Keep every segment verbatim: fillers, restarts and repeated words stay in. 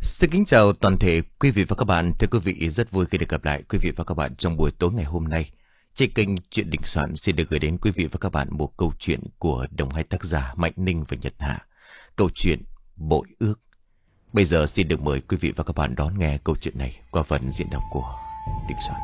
Xin kính chào toàn thể quý vị và các bạn. Thưa quý vị, rất vui khi được gặp lại quý vị và các bạn trong buổi tối ngày hôm nay. Trên kênh Chuyện Đình Soạn xin được gửi đến quý vị và các bạn một câu chuyện của đồng hai tác giả Mạnh Ninh và Nhật Hạ. Câu chuyện Bội Ước. Bây giờ xin được mời quý vị và các bạn đón nghe câu chuyện này qua phần diễn đọc của Đình Soạn.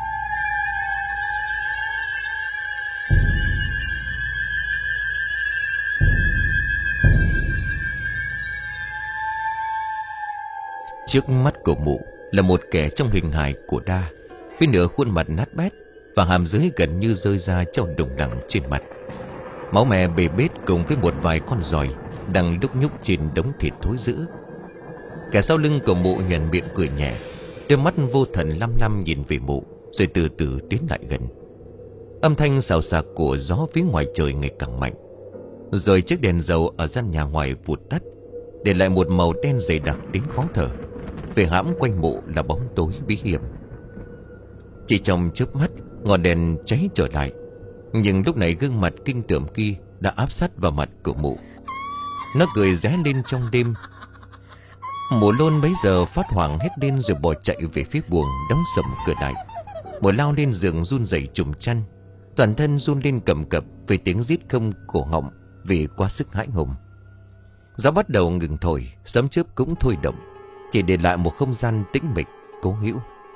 Trước mắt của mụ là một kẻ trong hình hài của đa, với nửa khuôn mặt nát bét và hàm dưới gần như rơi ra trong đồng đẳng trên mặt. Máu me bê bết cùng với một vài con giòi đang đúc nhúc trên đống thịt thối rữa. Kẻ sau lưng của mụ nhoẻn miệng cười nhẹ, đôi mắt vô thần lăm lăm nhìn về mụ, rồi từ từ tiến lại gần. Âm thanh xào xạc của gió phía ngoài trời ngày càng mạnh. Rồi chiếc đèn dầu ở gian nhà ngoài vụt tắt, để lại một màu đen dày đặc đến khó thở. Về hãm quanh mụ là bóng tối bí hiểm. Chỉ trong chớp mắt, ngọn đèn cháy trở lại. Nhưng lúc này gương mặt kinh tởm kia đã áp sát vào mặt của mụ. Nó cười ré lên trong đêm. Mụ Lôn bấy giờ phát hoảng hét lên rồi bỏ chạy về phía buồng, đóng sầm cửa lại. Mụ lao lên giường run rẩy trùm chăn, toàn thân run lên cầm cập với tiếng rít không cổ họng vì quá sức hãi hùng. Gió bắt đầu ngừng thổi, sấm chớp cũng thôi động, chỉ để lại một không gian tĩnh mịch cố hữu.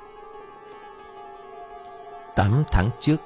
Tám tháng trước,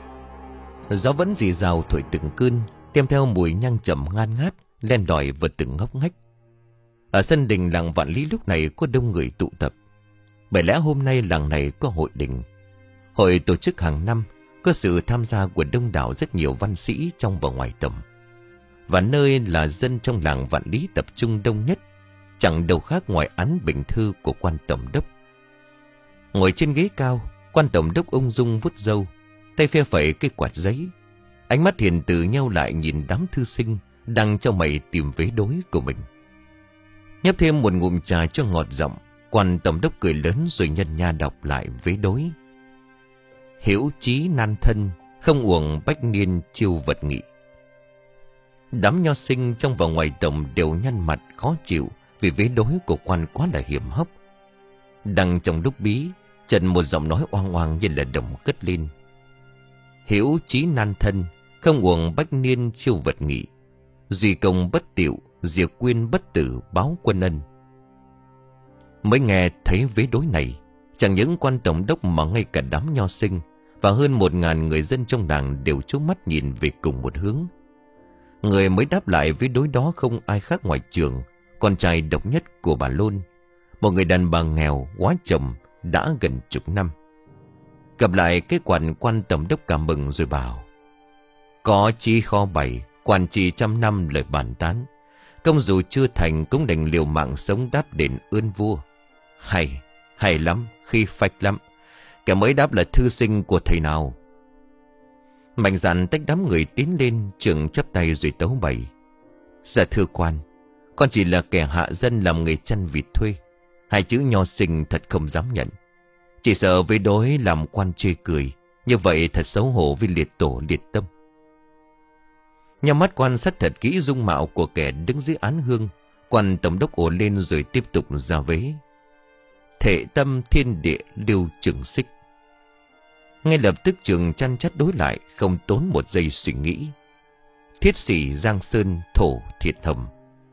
gió vẫn rì rào thổi từng cơn, đem theo mùi nhang trầm ngan ngát len lỏi vào từng ngóc ngách. Ở sân đình làng Vạn Lý lúc này có đông người tụ tập. Bởi lẽ hôm nay làng này có hội đình. Hội tổ chức hàng năm, có sự tham gia của đông đảo rất nhiều văn sĩ trong và ngoài tầm. Và nơi là dân trong làng Vạn Lý tập trung đông nhất, chẳng đâu khác ngoài án bình thư của quan tổng đốc. Ngồi trên ghế cao, quan tổng đốc ung dung vuốt râu, tay phe phẩy cây quạt giấy. Ánh mắt hiền từ nheo lại nhìn đám thư sinh đang trong mày tìm vế đối của mình. Nhấp thêm một ngụm trà cho ngọt giọng, quan tổng đốc cười lớn rồi nhân nha đọc lại vế đối. Hữu chí nan thân, không uổng bách niên chiêu vật nghị. Đám nho sinh trong và ngoài tổng đều nhăn mặt khó chịu vì vế đối của quan quá là hiểm hóc. Đang trong lúc bí, chợt một giọng nói oang oang như là đồng cất lên. Hữu chí nan thân, không uổng bách niên chiêu vật nghị. Duy công bất tiệu, diệt quyên bất tử báo quân ân. Mới nghe thấy vế đối này, chẳng những quan tổng đốc mà ngay cả đám nho sinh và hơn một ngàn người dân trong làng đều chố mắt nhìn về cùng một hướng. Người mới đáp lại với đối đó không ai khác ngoài Trường, con trai độc nhất của bà Lôn, một người đàn bà nghèo quá chồng đã gần chục năm. Gặp lại cái quan quan tổng đốc cảm mừng rồi bảo: có chi kho bày, quan trì trăm năm lời bàn tán. Công dù chưa thành cũng đành liều mạng sống đáp đền ơn vua. Hay, hay lắm, khi phách lắm. Kẻ mới đáp là thư sinh của thầy nào. Mạnh dạn tách đám người tiến lên, Trường chắp tay rồi tấu bày: dạ thưa quan, con chỉ là kẻ hạ dân làm nghề chăn vịt thuê. Hai chữ nho sinh thật không dám nhận. Chỉ sợ với đối làm quan chê cười, như vậy thật xấu hổ với liệt tổ liệt tâm. Nhắm mắt quan sát thật kỹ dung mạo của kẻ đứng dưới án hương, quan tổng đốc ồ lên rồi tiếp tục ra vế: thệ tâm thiên địa lưu trường xích. Ngay lập tức Trường chăn chắt đối lại, không tốn một giây suy nghĩ: thiết sĩ giang sơn thổ thiệt hầm.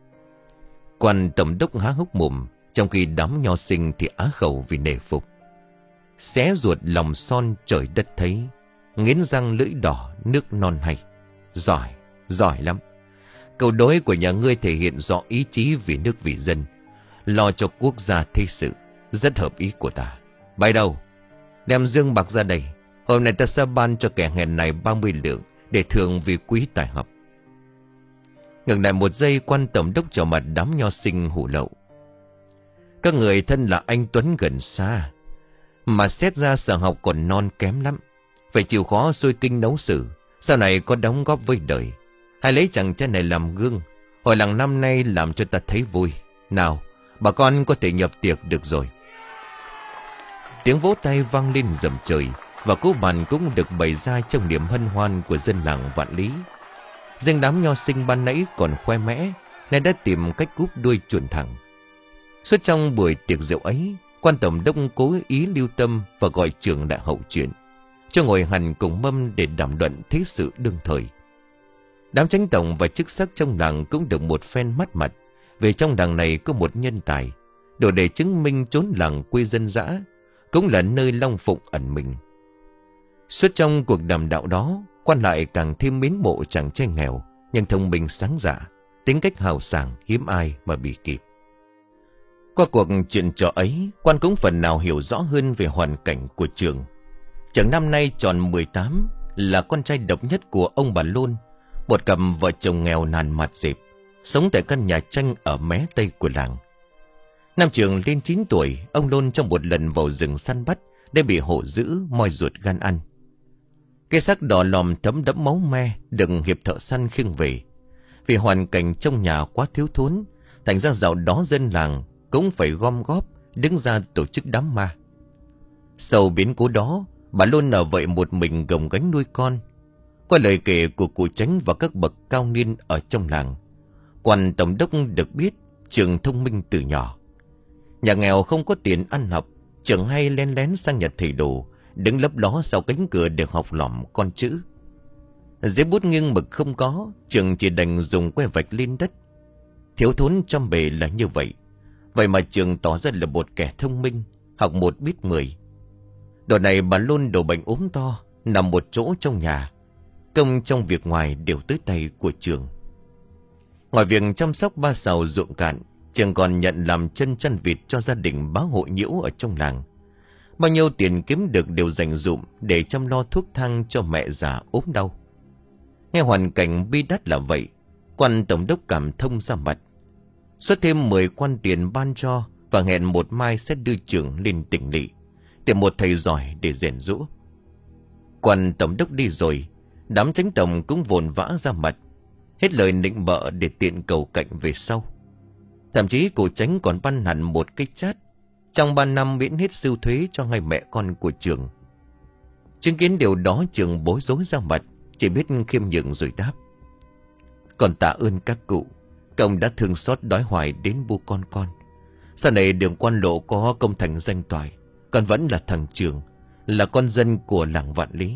Quan tổng đốc há hốc mồm, trong khi đám nho sinh thì á khẩu vì nể phục. Xé ruột lòng son trời đất thấy, nghiến răng lưỡi đỏ nước non hay. Giỏi, giỏi lắm. Câu đối của nhà ngươi thể hiện rõ ý chí vì nước vì dân, lo cho quốc gia thế sự, rất hợp ý của ta. Bay đâu? Đem dương bạc ra đây. Hôm nay ta sẽ ban cho kẻ hèn này ba mươi lượng để thưởng vì quý tài học. Ngừng lại một giây, quan tổng đốc cho mặt đám nho sinh hủ lậu: các người thân là anh Tuấn gần xa, mà xét ra sở học còn non kém lắm. Phải chịu khó xuôi kinh nấu sử, sau này có đóng góp với đời. Hãy lấy chàng trai này làm gương, hồi làng năm nay làm cho ta thấy vui. Nào, bà con có thể nhập tiệc được rồi. Tiếng vỗ tay vang lên rầm trời, và cỗ bàn cũng được bày ra trong niềm hân hoan của dân làng Vạn Lý. Riêng đám nho sinh ban nãy còn khoe mẽ, nay đã tìm cách cúp đuôi chuẩn thẳng. Suốt trong buổi tiệc rượu ấy, quan tổng đốc cố ý lưu tâm và gọi trưởng lại hậu chuyện, cho ngồi hẳn cùng mâm để đàm luận thế sự đương thời. Đám chánh tổng và chức sắc trong làng cũng được một phen mắt mặt, vì trong làng này có một nhân tài đủ để chứng minh chốn làng quê dân dã cũng là nơi Long Phụng ẩn mình. Suốt trong cuộc đàm đạo đó, quan lại càng thêm mến mộ chàng trai nghèo nhưng thông minh sáng dạ, tính cách hào sảng hiếm ai mà bị kịp. Qua cuộc chuyện trò ấy, quan cũng phần nào hiểu rõ hơn về hoàn cảnh của trường. Chàng năm nay tròn mười tám, là con trai độc nhất của ông bà Lôn, một cặp vợ chồng nghèo nàn mặt dịp, sống tại căn nhà tranh ở mé tây của làng. Năm trường lên chín tuổi, ông Lôn trong một lần vào rừng săn bắt đã bị hổ dữ moi ruột gan ăn. Cái xác đỏ lòm thấm đẫm máu me được hiệp thợ săn khiêng về. Vì hoàn cảnh trong nhà quá thiếu thốn, thành ra dạo đó dân làng cũng phải gom góp đứng ra tổ chức đám ma. Sau biến cố đó, bà Lôn ở vậy một mình gồng gánh nuôi con. Qua lời kể của cụ Chánh và các bậc cao niên ở trong làng, quan tổng đốc được biết Trường thông minh từ nhỏ. Nhà nghèo không có tiền ăn học, Trường hay len lén sang nhà thầy đồ, đứng lấp ló sau cánh cửa để học lỏm con chữ. Giấy bút nghiêng mực không có, Trường chỉ đành dùng que vạch lên đất. Thiếu thốn trong bề là như vậy, vậy mà Trường tỏ ra là một kẻ thông minh, học một biết mười. Đợt này bà Lôn đổ bệnh ốm to, nằm một chỗ trong nhà. Công trong việc ngoài đều tới tay của Trường. Ngoài việc chăm sóc ba sào ruộng cạn, Trường còn nhận làm chân chăn vịt cho gia đình bá hội nhiễu ở trong làng. Bao nhiêu tiền kiếm được đều dành dụm để chăm lo thuốc thang cho mẹ già ốm đau. Nghe hoàn cảnh bi đát là vậy, quan tổng đốc cảm thông ra mặt, xuất thêm mười quan tiền ban cho và hẹn một mai sẽ đưa Trường lên tỉnh lỵ, tìm một thầy giỏi để rèn giũa. Quan tổng đốc đi rồi, đám chánh tổng cũng vồn vã ra mặt, hết lời nịnh bợ để tiện cầu cạnh về sau. Thậm chí cụ Chánh còn ban hẳn một cái chát trong ba năm miễn hết sưu thuế cho hai mẹ con của Trường. Chứng kiến điều đó, Trường bối rối ra mặt, chỉ biết khiêm nhường rồi đáp: "Con tạ ơn các cụ, công đã thương xót đói hoài đến bu con con. Sau này đường quan lộ có công thành danh toại, con vẫn là thằng Trường, là con dân của làng Vạn Lý,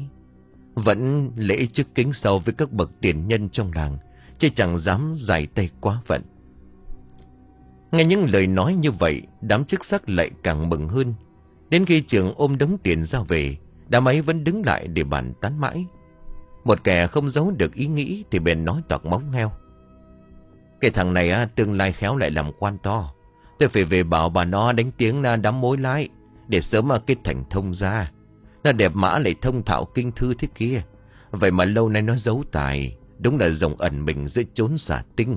vẫn lễ trước kính sau với các bậc tiền nhân trong làng, chứ chẳng dám giải tay quá phận." Nghe những lời nói như vậy, đám chức sắc lại càng mừng hơn. Đến khi Trường ôm đống tiền ra về, đám ấy vẫn đứng lại để bàn tán mãi. Một kẻ không giấu được ý nghĩ thì bèn nói toạc móng heo: "Cái thằng này á, tương lai khéo lại làm quan to. Tôi phải về bảo bà nó đánh tiếng na đám mối lái, để sớm mà kết thành thông gia. Nó đẹp mã lại thông thạo kinh thư thế kia, vậy mà lâu nay nó giấu tài, đúng là rồng ẩn mình giữa chốn xà tinh."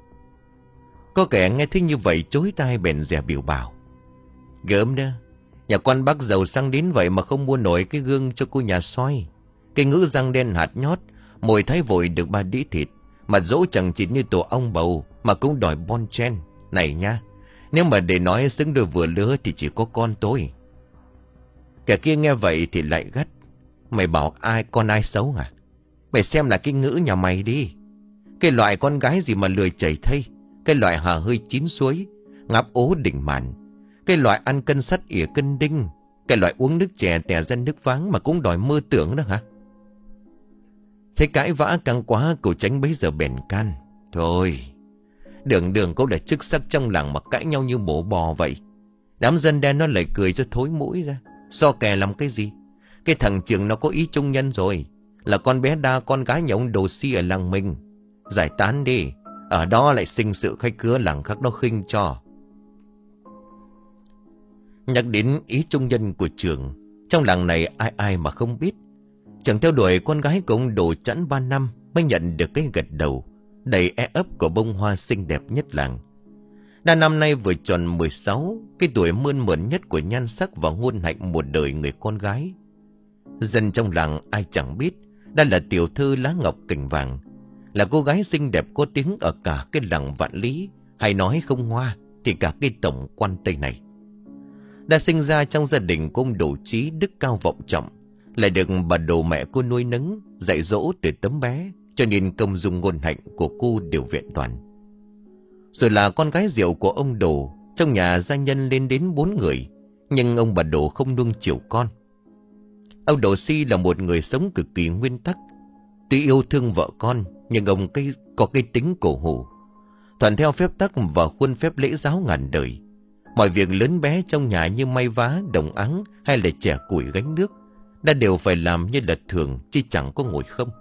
Có kẻ nghe thấy như vậy chối tai bèn dè biểu bảo: "Gớm đó, nhà quan bác giàu sang đến vậy mà không mua nổi cái gương cho cô nhà soi. Cái ngữ răng đen hạt nhót, mồi thái vội được ba đĩa thịt, mặt dỗ chẳng chỉ như tổ ong bầu mà cũng đòi bon chen. Này nha, nếu mà để nói xứng đôi vừa lứa thì chỉ có con tôi." Kẻ kia nghe vậy thì lại gắt: "Mày bảo ai con ai xấu à? Mày xem là cái ngữ nhà mày đi. Cái loại con gái gì mà lười chảy thây, cái loại hà hơi chín suối, ngáp ố đỉnh màn, cái loại ăn cân sắt ỉa cân đinh, cái loại uống nước chè tè ra nước váng mà cũng đòi mơ tưởng đó hả?" Thế cãi vã căng quá, cụ Chánh bấy giờ bèn can: "Thôi, đường đường cũng là chức sắc trong làng mà cãi nhau như bổ bò vậy. Đám dân đen nó lại cười cho thối mũi ra. So kè làm cái gì? Cái thằng Trường nó có ý trung nhân rồi, là con bé đa con gái nhà ông đồ si ở làng mình. Giải tán đi, ở đó lại sinh sự khách khứa làng khác nó khinh cho." Nhắc đến ý trung nhân của Trường, trong làng này ai ai mà không biết. Trường theo đuổi con gái của ông đồ chẵn ba năm mới nhận được cái gật đầu đầy e ấp của bông hoa xinh đẹp nhất làng. Đa năm nay vừa tròn mười sáu, cái tuổi mơn mởn nhất của nhan sắc và ngôn hạnh một đời người con gái. Dân trong làng ai chẳng biết đây là tiểu thư lá ngọc cành vàng, là cô gái xinh đẹp có tiếng ở cả cái làng Vạn Lý, hay nói không hoa thì cả cái tổng quan Tây này. Đã sinh ra trong gia đình của ông Đồ Trí đức cao vọng trọng, lại được bà Đồ mẹ cô nuôi nấng dạy dỗ từ tấm bé, cho nên công dung ngôn hạnh của cô đều vẹn toàn. Rồi là con gái rượu của ông Đồ, Trong nhà gia nhân lên đến bốn người, nhưng ông bà Đồ không nuông chiều con. Ông Đồ Si là một người sống cực kỳ nguyên tắc. Tuy yêu thương vợ con, nhưng ông cây, có cái tính cổ hủ, thuận theo phép tắc và khuôn phép lễ giáo ngàn đời. Mọi việc lớn bé trong nhà như may vá, đồng áng hay là chẻ củi gánh nước đã đều phải làm như là thường, chứ chẳng có ngồi không.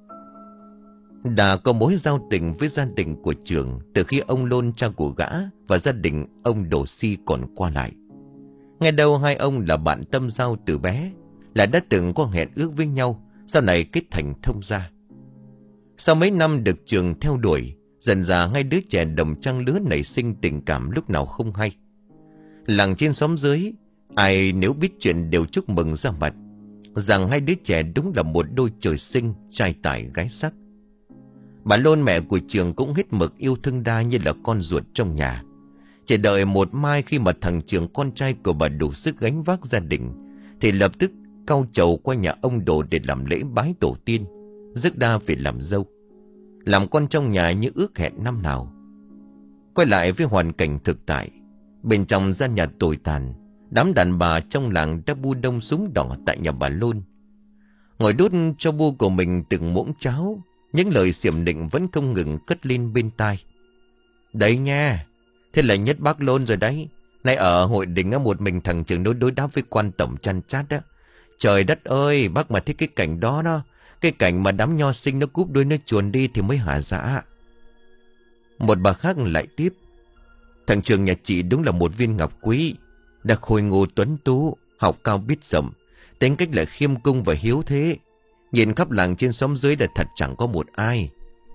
Đã có mối giao tình với gia đình của Trường từ khi ông Lôn cha của gã và gia đình ông Đồ Si còn qua lại. Nghe đâu hai ông là bạn tâm giao từ bé, là đã từng có hẹn ước với nhau, sau này kết thành thông gia. Sau mấy năm được Trường theo đuổi, dần dà hai đứa trẻ đồng trang lứa nảy sinh tình cảm lúc nào không hay. Làng trên xóm dưới, ai nếu biết chuyện đều chúc mừng ra mặt, rằng hai đứa trẻ đúng là một đôi trời sinh, trai tài gái sắc. Bà Lôn mẹ của Trường cũng hết mực yêu thương Đa như là con ruột trong nhà. Chỉ đợi một mai khi mà thằng Trường con trai của bà đủ sức gánh vác gia đình, thì lập tức cau trầu qua nhà ông Đồ để làm lễ bái tổ tiên, rước Đa về làm dâu, làm con trong nhà như ước hẹn năm nào. Quay lại với hoàn cảnh thực tại, bên trong gian nhà tồi tàn, đám đàn bà trong làng đã bu đông súng đỏ tại nhà bà Lôn. Ngồi đút cho bu của mình từng muỗng cháo, những lời xiểm định vẫn không ngừng cất lên bên tai. Đấy nha, thế là nhất bác Lôn rồi đấy. Nay ở hội đình một mình thằng Trường đối đối đáp với quan tổng chăn chát đó. Trời đất ơi, bác mà thích cái cảnh đó đó, cái cảnh mà đám nho sinh nó cúp đuôi nó chuồn đi thì mới hả dạ. Một bà khác lại tiếp. Thằng Trường nhà chị đúng là một viên ngọc quý, đã khôi ngô tuấn tú, học cao biết rộng, tính cách lại khiêm cung và hiếu thế. Nhìn khắp làng trên xóm dưới là thật chẳng có một ai.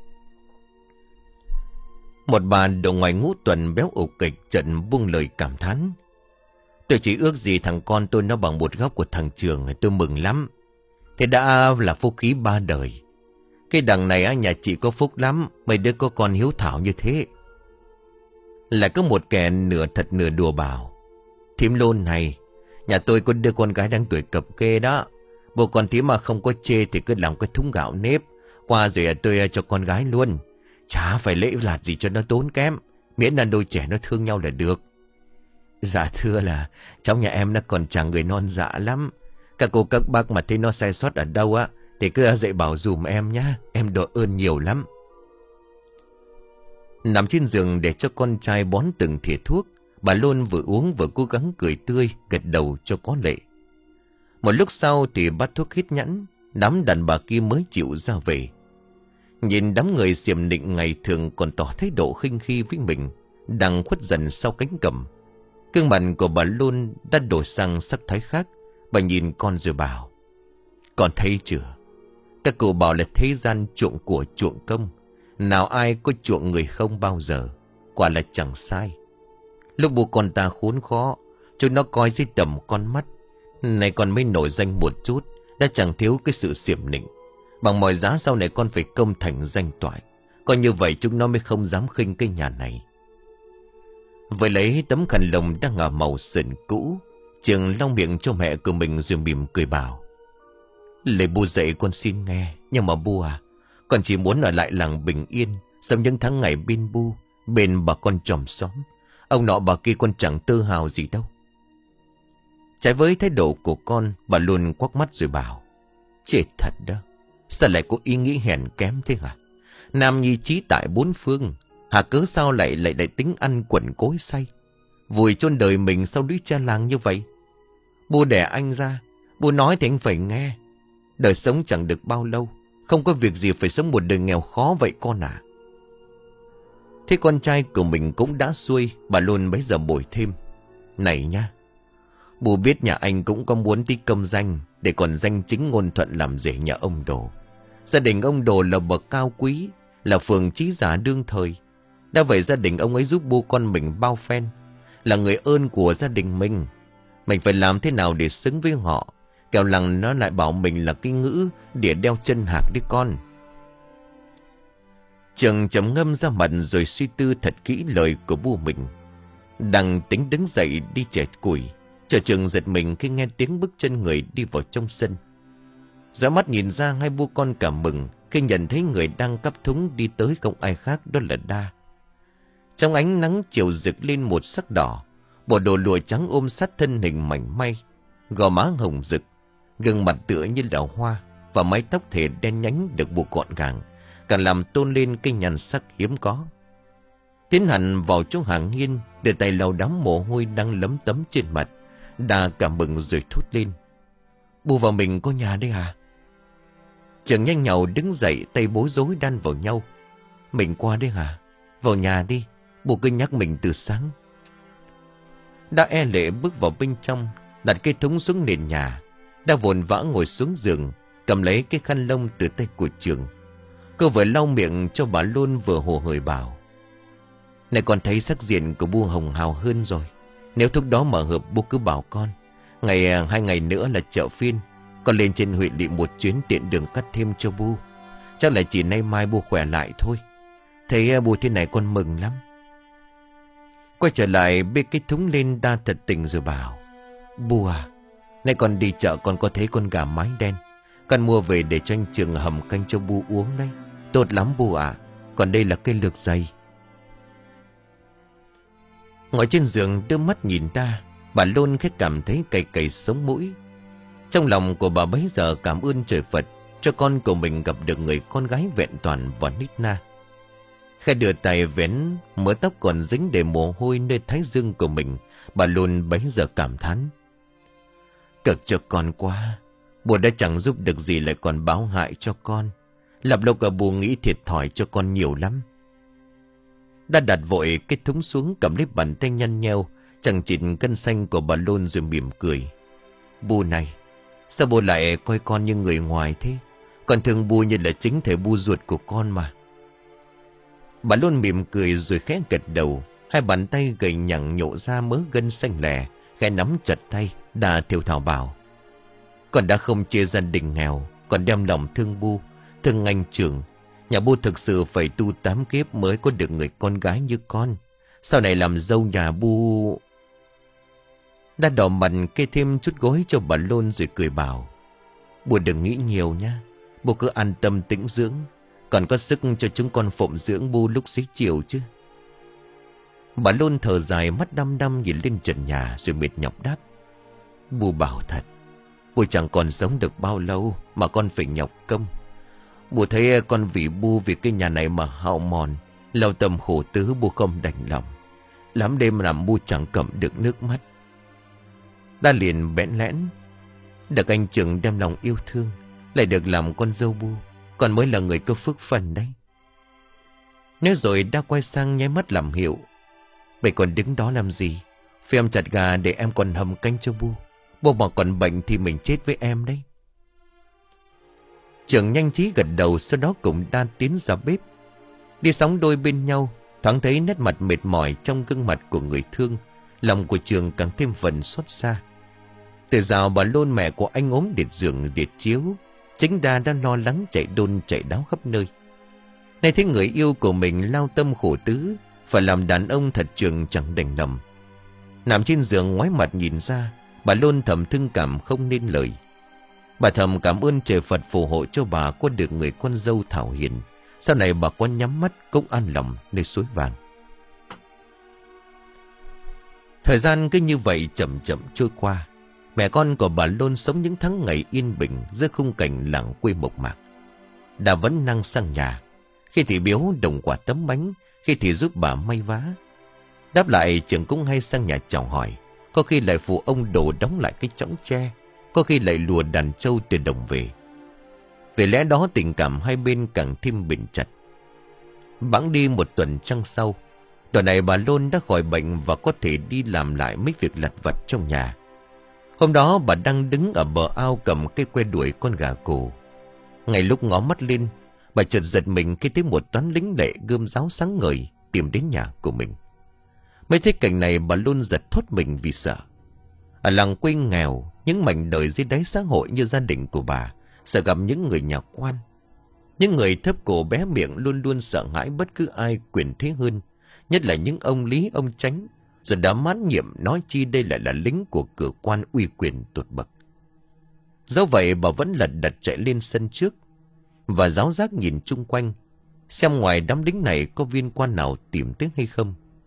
Một bà đầu ngoài ngũ tuần béo ổ kịch trận buông lời cảm thán. Tôi chỉ ước gì thằng con tôi nó bằng một góc của thằng Trường, tôi mừng lắm. Thế đã là phúc khí ba đời. Cái đằng này nhà chị có phúc lắm, mấy đứa có con hiếu thảo như thế. Lại có một kẻ nửa thật nửa đùa bảo. Thím Lôn này, nhà tôi có đứa con gái đang tuổi cập kê đó. Bố con thím mà không có chê thì cứ làm cái thúng gạo nếp, qua rồi tôi cho con gái luôn. Chả phải lễ lạt gì cho nó tốn kém, miễn là đôi trẻ nó thương nhau là được. Dạ thưa là trong nhà em nó còn chẳng người non dạ lắm. Các cô các bác mà thấy nó sai sót ở đâu á thì cứ dạy bảo dùm em nhá, em đội ơn nhiều lắm. Nằm trên giường để cho con trai bón từng thìa thuốc, bà Lôn vừa uống vừa cố gắng cười tươi, gật đầu cho có lệ. Một lúc sau thì bắt thuốc hít nhẵn, đám đàn bà kia mới chịu ra về. Nhìn đám người xiểm định ngày thường còn tỏ thái độ khinh khi với mình, đang khuất dần sau cánh cầm. Gương mặt của bà Lôn đã đổi sang sắc thái khác. Bà nhìn con rồi bảo. Con thấy chưa? Các cụ bảo là thế gian chuộng của chuộng công, nào ai có chuộng người không bao giờ. Quả là chẳng sai. Lúc bố con ta khốn khó, chúng nó coi dưới tầm con mắt. Này con mới nổi danh một chút, đã chẳng thiếu cái sự xiểm nịnh. Bằng mọi giá sau này con phải công thành danh toại. Coi như vậy chúng nó mới không dám khinh cái nhà này. Với lấy tấm khăn lồng đang ngả màu sần cũ, Trường lau miệng cho mẹ của mình rồi mỉm cười bảo. Lời bu dạy con xin nghe, nhưng mà bu à, con chỉ muốn ở lại làng bình yên, sống những tháng ngày bên bu, bên bà con chòm xóm. Ông nọ bà kia con chẳng tự hào gì đâu. Trái với thái độ của con, bà luôn quắc mắt rồi bảo. Chết thật đó, sao lại có ý nghĩ hèn kém thế hả? Nam nhi trí tại bốn phương, hả cớ sao lại lại lại tính ăn quẩn cối say, vùi chôn đời mình sau đứa cha làng như vậy. Bu đẻ anh ra, bu nói thì anh phải nghe. Đời sống chẳng được bao lâu, không có việc gì phải sống một đời nghèo khó vậy con à. Thế con trai của mình cũng đã xuôi, bà luôn bấy giờ bồi thêm. Này nha, bu biết nhà anh cũng có muốn tí công danh, để còn danh chính ngôn thuận làm rể nhà ông Đồ. Gia đình ông Đồ là bậc cao quý, là phường trí giả đương thời. Đã vậy gia đình ông ấy giúp bu con mình bao phen, là người ơn của gia đình mình. Mình phải làm thế nào để xứng với họ, kẻo lằng nó lại bảo mình là cái ngữ để đeo chân hạc đi con. Trường chấm ngâm ra mặt rồi suy tư thật kỹ lời của bu mình. Đang tính đứng dậy đi chẻ củi, chờ Trường giật mình khi nghe tiếng bước chân người đi vào trong sân. Dõi mắt nhìn ra, hai bu con cảm mừng khi nhận thấy người đang cắp thúng đi tới không ai khác đó là Đa. Trong ánh nắng chiều rực lên một sắc đỏ. Bộ đồ lụa trắng ôm sát thân hình mảnh may, gò má hồng rực, gương mặt tựa như là hoa, và mái tóc thể đen nhánh được buộc gọn gàng, càng làm tôn lên cái nhan sắc hiếm có. Tiến hành vào chỗ hàng hiên, đưa tay lau đám mồ hôi đang lấm tấm trên mặt. Đà cảm mừng rồi thốt lên: "Bu và mình có nhà đấy à?" Trường nhanh nhảu đứng dậy, tay bối rối đan vào nhau: "Mình qua đấy hả? Vào nhà đi, bu cứ nhắc mình từ sáng." Đã e lệ bước vào bên trong, đặt cái thúng xuống nền nhà. Đã vội vã ngồi xuống giường, cầm lấy cái khăn lông từ tay của Trường. Cô vừa lau miệng cho bà luôn vừa hồ hởi bảo: "Này con thấy sắc diện của bu hồng hào hơn rồi. Nếu thuốc đó mà hợp, bu cứ bảo con. Ngày hai ngày nữa là chợ phiên, con lên trên huyện lỵ một chuyến tiện đường cắt thêm cho bu. Chắc là chỉ nay mai bu khỏe lại thôi. Thấy bu thế này con mừng lắm." Quay trở lại bê cái thúng lên, Đa thật tình rồi bảo: "Bu à, nay con đi chợ con có thấy con gà mái đen. Con mua về để cho anh Trường hầm canh cho bu uống đấy. Tốt lắm bu ạ. Còn đây là cây lược dày." Ngồi trên giường đưa mắt nhìn ra, bà luôn khẽ cảm thấy cay cay sống mũi. Trong lòng của bà bấy giờ cảm ơn trời Phật cho con của mình gặp được người con gái vẹn toàn và nít na. Khẽ đưa tay vén mớ tóc còn dính để mồ hôi nơi thái dương của mình, bà luôn bấy giờ cảm thán: "Cực cho con quá. Bố đã chẳng giúp được gì lại còn báo hại cho con. Lập lâu cả bố nghĩ thiệt thòi cho con nhiều lắm." Đã đặt vội cái thúng xuống, cầm lấy bàn tay nhăn nheo chẳng chịt cân xanh của bà Lôn rồi mỉm cười: "Bu này, sao bố lại coi con như người ngoài thế? Con thương bu như là chính thể bu ruột của con mà." Bà Lôn mỉm cười rồi khẽ gật đầu. Hai bàn tay gầy nhẳng nhộ ra mớ gân xanh lè, khẽ nắm chặt tay. Đã thều thào bảo: "Con đã không chia gia đình nghèo, còn đem lòng thương bu, thương anh Trường. Nhà bu thực sự phải tu tám kiếp mới có được người con gái như con. Sau này làm dâu nhà bu..." Đã đỏ mặt kê thêm chút gối cho bà Lôn rồi cười bảo: "Bu đừng nghĩ nhiều nha. Bu cứ an tâm tĩnh dưỡng. Còn có sức cho chúng con phụng dưỡng bu lúc xế chiều chứ." Bà Lôn thở dài, mắt đăm đăm nhìn lên trần nhà rồi mệt nhọc đáp: "Bu bảo thật, bu chẳng còn sống được bao lâu mà con phải nhọc công. Bu thấy con vì bu vì cái nhà này mà hao mòn, lao tâm khổ tứ, bu không đành lòng. Lắm đêm làm bu chẳng cầm được nước mắt." Đã liền bẽn lẽn: "Được anh Trường đem lòng yêu thương, lại được làm con dâu bu, con mới là người có phước phần đấy." Nói rồi đã quay sang nháy mắt làm hiệu: "Vậy còn đứng đó làm gì? Phi em chặt gà để em còn hầm canh cho bu. Bu mà còn bệnh thì mình chết với em đấy." Trường nhanh trí gật đầu, sau đó cùng Đan tiến ra bếp. Đi sóng đôi bên nhau, thoáng thấy nét mặt mệt mỏi trong gương mặt của người thương. Lòng của Trường càng thêm phần xót xa. Từ rào bà Lôn mẹ của anh ốm liệt giường liệt chiếu, chính Đa đang lo lắng chạy đôn chạy đáo khắp nơi. Nay thấy người yêu của mình lao tâm khổ tứ, phải làm đàn ông thật Trường chẳng đành lòng. Nằm trên giường ngoái mặt nhìn ra, bà Lôn thầm thương cảm không nên lời. Bà thầm cảm ơn trời Phật phù hộ cho bà có được người con dâu thảo hiền. Sau này bà có nhắm mắt cũng an lòng nơi suối vàng. Thời gian cứ như vậy chậm chậm trôi qua. Mẹ con của bà Lôn sống những tháng ngày yên bình giữa khung cảnh làng quê mộc mạc. Đã vẫn năng sang nhà, khi thì biếu đồng quả tấm bánh, khi thì giúp bà may vá. Đáp lại Trường cũng hay sang nhà chào hỏi, có khi lại phụ ông đồ đóng lại cái chõng tre, có khi lại lùa đàn trâu từ đồng về. Vì lẽ đó tình cảm hai bên càng thêm bền chặt. Bẵng đi một tuần trăng sau, đoạn này bà Lôn đã khỏi bệnh và có thể đi làm lại mấy việc lặt vặt trong nhà. Hôm đó bà đang đứng ở bờ ao cầm cây que đuổi con gà cổ. Ngay lúc ngó mắt lên, bà chợt giật mình khi thấy một toán lính lệ gươm giáo sáng ngời tìm đến nhà của mình. Mấy thấy cảnh này bà Lôn giật thốt mình vì sợ. Ở làng quê nghèo, những mảnh đời dưới đáy xã hội như gia đình của bà sợ gặp những người nhà quan. Những người thấp cổ bé miệng luôn luôn sợ hãi bất cứ ai quyền thế hơn, nhất là những ông lý ông chánh, rồi đã mãn nhiệm nói chi đây lại là lính của cửa quan uy quyền tột bậc. Dẫu vậy bà vẫn lật đật chạy lên sân trước và giáo giác nhìn chung quanh, xem ngoài đám lính này có viên quan nào tìm tới hay không.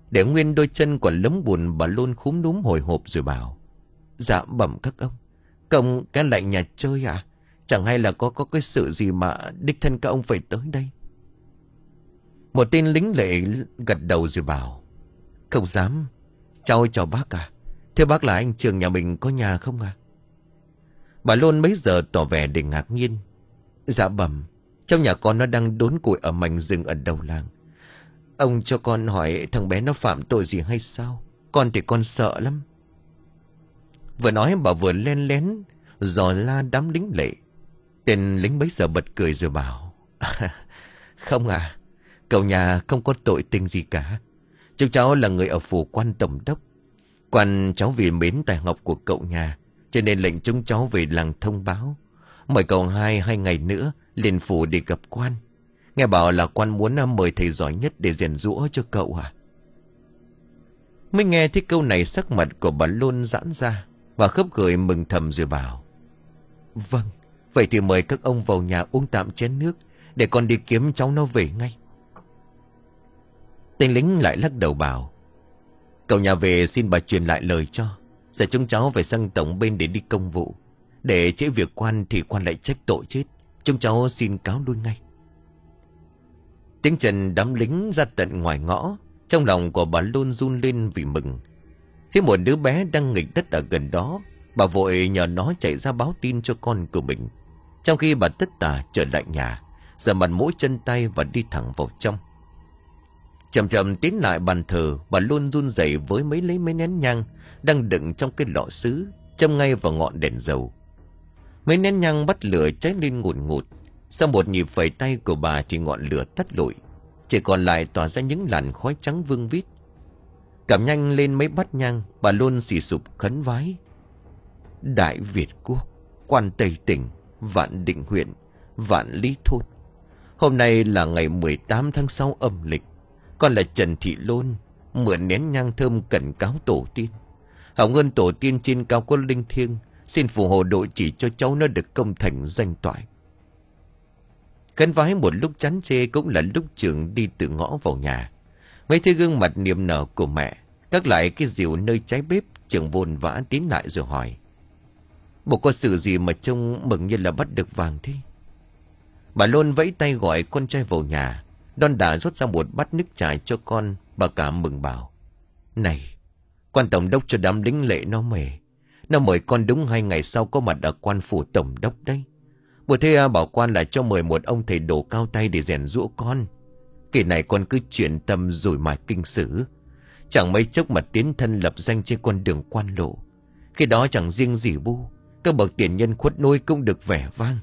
Để nguyên đôi chân còn lấm bùn, bà luôn khúm núm hồi hộp rồi bảo: Dạ bẩm các ông, công cái lạnh nhà chơi à? Chẳng hay là có có cái sự gì mà đích thân các ông phải tới đây? Một tên lính lệ gật đầu rồi bảo: Không dám. Cháu chào bác à? Thế bác là anh Trường nhà mình có nhà không à? Bà Lôn mấy giờ tỏ vẻ để ngạc nhiên: Dạ bẩm, trong nhà con nó đang đốn củi ở mảnh rừng ở đầu làng. Ông cho con hỏi thằng bé nó phạm tội gì hay sao? Con thì con sợ lắm. Vừa nói bà vừa len lén dò la đám lính lệ. Tên lính bấy giờ bật cười rồi bảo: Không à, cậu nhà không có tội tình gì cả. Chúng cháu là người ở phủ quan tổng đốc. Quan cháu vì mến tài học của cậu nhà, cho nên lệnh chúng cháu về làng thông báo, mời cậu hai hai ngày nữa lên phủ để gặp quan. Nghe bảo là quan muốn mời thầy giỏi nhất để rèn giũa cho cậu à? Mới nghe thấy câu này, sắc mặt của bà Lôn giãn ra và khấp gửi mừng thầm rồi bảo: Vâng, vậy thì mời các ông vào nhà uống tạm chén nước, để con đi kiếm cháu nó về ngay. Tên lính lại lắc đầu bảo: Cậu nhà về xin bà truyền lại lời cho. Giờ chúng cháu phải sang tổng bên để đi công vụ. Để trễ việc quan thì quan lại trách tội chết. Chúng cháu xin cáo lui ngay. Tiếng chân đám lính ra tận ngoài ngõ. Trong lòng của bà Lôn run lên vì mừng. Khi một đứa bé đang nghịch đất ở gần đó, bà vội nhờ nó chạy ra báo tin cho con của mình. Trong khi bà tất tả trở lại nhà, giờ mặt mũi chân tay và đi thẳng vào trong. Chậm chậm tiến lại bàn thờ, bà Lôn run rẩy với mấy lấy mấy nén nhang đang đựng trong cái lọ sứ, châm ngay vào ngọn đèn dầu. Mấy nén nhang bắt lửa cháy lên ngùn ngụt. Sau một nhịp phẩy tay của bà thì ngọn lửa tắt lụi, chỉ còn lại tỏa ra những làn khói trắng vương vít. Cầm nhanh lên mấy bát nhang, bà Lôn xì sụp khấn vái: Đại Việt Quốc, Quan Tây Tỉnh, Vạn Định huyện, Vạn Lý thôn. Hôm nay là ngày mười tám tháng sáu âm lịch. Con là Trần Thị Lôn, mượn nén nhang thơm cẩn cáo tổ tiên. Hồng ơn tổ tiên trên cao có linh thiêng, xin phù hộ độ chỉ cho cháu nó được công thành danh toại. Khấn vái một lúc chán chê cũng là lúc trưởng đi từ ngõ vào nhà. Mấy thấy gương mặt niềm nở của mẹ, các lại cái rượu nơi trái bếp, trưởng vồn vã tiến lại rồi hỏi: Bộ có sự gì mà trông mừng như là bắt được vàng thế? Bà Lôn vẫy tay gọi con trai vào nhà, đon đả rót ra một bát nước trà cho con. Bà cả mừng bảo: Này, quan tổng đốc cho đám lính lệ nó mề. Nó mời con đúng hai ngày sau có mặt ở quan phủ tổng đốc đấy. Bộ thế bảo quan là cho mời một ông thầy đồ cao tay để rèn giũa con. Kỳ này con cứ chuyển tâm rồi mà kinh sử, chẳng mấy chốc mà tiến thân lập danh trên con đường quan lộ. Khi đó chẳng riêng gì bu, các bậc tiền nhân khuất nôi cũng được vẻ vang.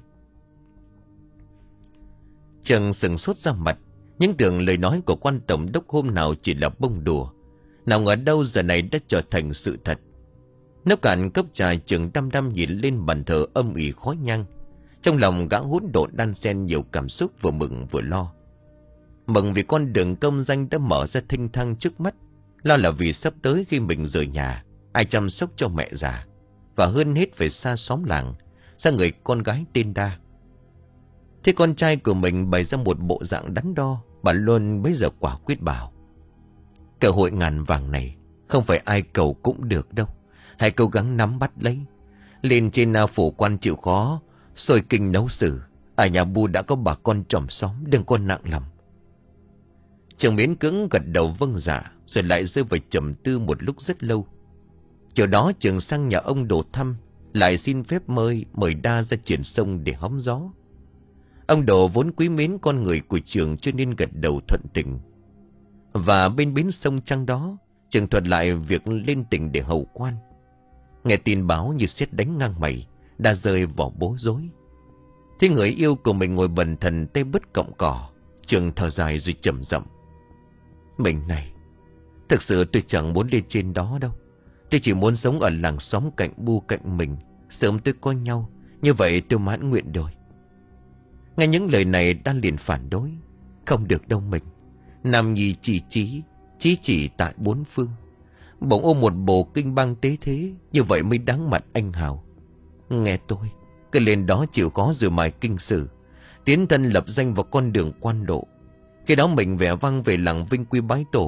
Trần sừng sốt ra mặt, những tưởng lời nói của quan tổng đốc hôm nào chỉ là bông đùa, nào ngờ đâu giờ này đã trở thành sự thật. Nắp cạn cốc trà, Trừng đăm đăm nhìn lên bàn thờ âm ỉ khói nhang. Trong lòng gã hỗn độn đan xen nhiều cảm xúc, vừa mừng vừa lo. Mừng vì con đường công danh đã mở ra thênh thang trước mắt, lo là vì sắp tới khi mình rời nhà, ai chăm sóc cho mẹ già, và hơn hết về xa xóm làng, xa người con gái tên Đa. Thế con trai của mình bày ra một bộ dạng đắn đo, bà Luân bây giờ quả quyết bảo: Cơ hội ngàn vàng này không phải ai cầu cũng được đâu. Hãy cố gắng nắm bắt lấy. Lên trên phủ quan chịu khó, soi kinh nấu sử. Ở nhà Bu đã có bà con tròm xóm, đừng có nặng lòng. Trường miễn cưỡng gật đầu vâng dạ, rồi lại rơi vào trầm tư một lúc rất lâu. Chiều đó Trường sang nhà ông Đồ thăm, lại xin phép mời mời Đa ra triển sông để hóng gió. Ông Đồ vốn quý mến con người của Trường cho nên gật đầu thuận tình. Và bên bến sông trăng đó, Trường thuật lại việc lên tỉnh để hầu quan. Nghe tin báo như sét đánh ngang mày, Đa rơi vào bối rối. Thế người yêu của mình ngồi bần thần tay bứt cọng cỏ, Trường thở dài rồi trầm giọng: Mình này, thực sự tôi chẳng muốn lên trên đó đâu. Tôi chỉ muốn sống ở làng xóm cạnh Bu cạnh mình, sớm tôi có nhau, như vậy tôi mãn nguyện rồi. Nghe những lời này Đa liền phản đối: Không được đâu mình. Nam nhi chỉ trí, chí chỉ tại bốn phương. Bỗng ôm một bộ kinh bang tế thế, như vậy mới đáng mặt anh hào. Nghe tôi, cứ lên đó chịu khó rồi mài kinh sử, tiến thân lập danh vào con đường quan lộ. Khi đó mình vẻ vang về làng vinh quy bái tổ,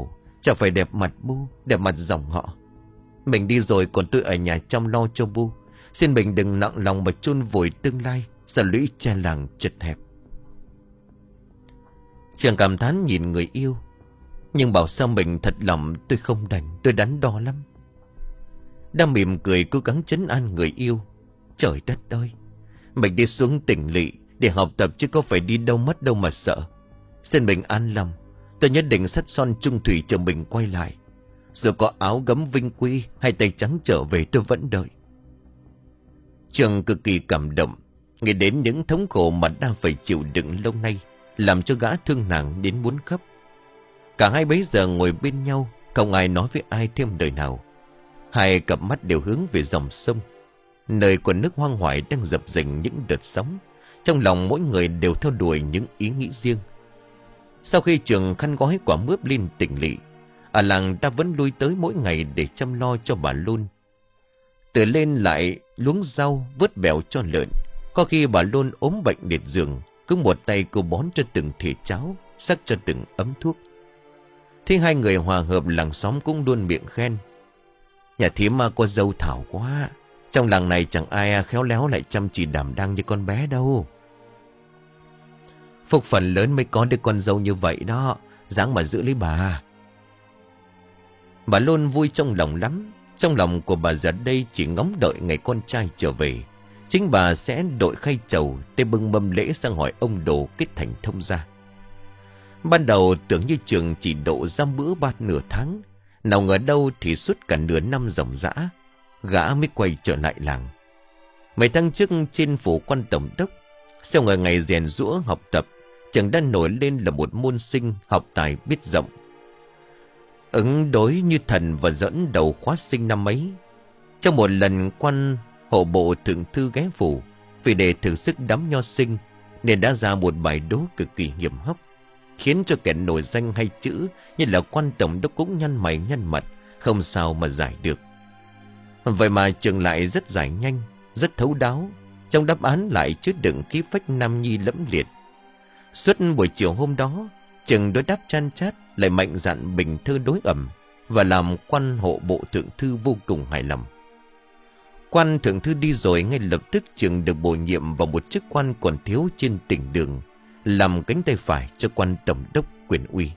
Chả phải đẹp mặt Bu, đẹp mặt dòng họ. Mình đi rồi còn tôi ở nhà chăm lo cho Bu. Xin mình đừng nặng lòng mà chôn vùi tương lai sợ lũy che làng chật hẹp. Trường cảm thán nhìn người yêu, nhưng bảo sao mình thật lòng tôi không đành. Tôi đắn đo lắm. Đang mỉm cười cố gắng trấn an người yêu. Trời đất ơi, mình đi xuống tỉnh lỵ để học tập chứ có phải đi đâu mất đâu mà sợ. Xin mình an lòng. Tôi nhất định sắt son chung thủy chờ mình quay lại. Dù có áo gấm vinh quy hay tay trắng trở về tôi vẫn đợi. Trường cực kỳ cảm động, nghĩ đến những thống khổ mà đang phải chịu đựng lâu nay, làm cho gã thương nàng đến muốn khóc. Cả hai bấy giờ ngồi bên nhau, không ai nói với ai thêm lời nào. Hai cặp mắt đều hướng về dòng sông, nơi của nước hoang hoài đang dập dềnh những đợt sóng. Trong lòng mỗi người đều theo đuổi những ý nghĩ riêng. Sau khi Trường khăn gói quả mướp lên tỉnh lỵ, ở làng ta vẫn lui tới mỗi ngày để chăm lo cho bà Lôn. Từ lên lại luống rau, vớt bèo cho lợn. Có khi bà Lôn ốm bệnh liệt giường, cứ một tay cô bón cho từng thìa cháo, sắc cho từng ấm thuốc. Thế hai người hòa hợp, làng xóm cũng luôn miệng khen: nhà thím mà có dâu thảo quá. Trong làng này chẳng ai khéo léo lại chăm chỉ đảm đang như con bé đâu. Phúc phần lớn mới có đứa con dâu như vậy đó, dáng mà giữ lấy bà. Bà Lôn vui trong lòng lắm. Trong lòng của bà giờ đây chỉ ngóng đợi ngày con trai trở về. Chính bà sẽ đội khay trầu, tay bưng mâm lễ sang hỏi ông đồ kết thành thông gia. Ban đầu tưởng như Trường chỉ độ ra bữa ba nửa tháng, nào ngờ đâu thì suốt cả nửa năm ròng rã, gã mới quay trở lại làng. Mấy tháng trước trên phủ quan tổng đốc, sau ngày ngày rèn giũa học tập, Trường đã nổi lên là một môn sinh học tài biết rộng, ứng đối như thần và dẫn đầu khóa sinh năm ấy. Trong một lần quan hộ bộ thượng thư ghé phủ, vì để thử sức đám nho sinh nên đã ra một bài đố cực kỳ hiểm hóc, khiến cho kẻ nổi danh hay chữ như là quan tổng đốc cũng nhăn mày nhăn mặt, không sao mà giải được. Vậy mà Trường lại rất giải nhanh, rất thấu đáo. Trong đáp án lại chứa đựng khí phách nam nhi lẫm liệt. Suốt buổi chiều hôm đó, Trường đối đáp chan chát, lại mạnh dạn bình thơ đối ẩm, và làm quan hộ bộ thượng thư vô cùng hài lòng. Quan thượng thư đi rồi, ngay lập tức Trường được bổ nhiệm vào một chức quan còn thiếu trên tỉnh đường, làm cánh tay phải cho quan tổng đốc quyền uy.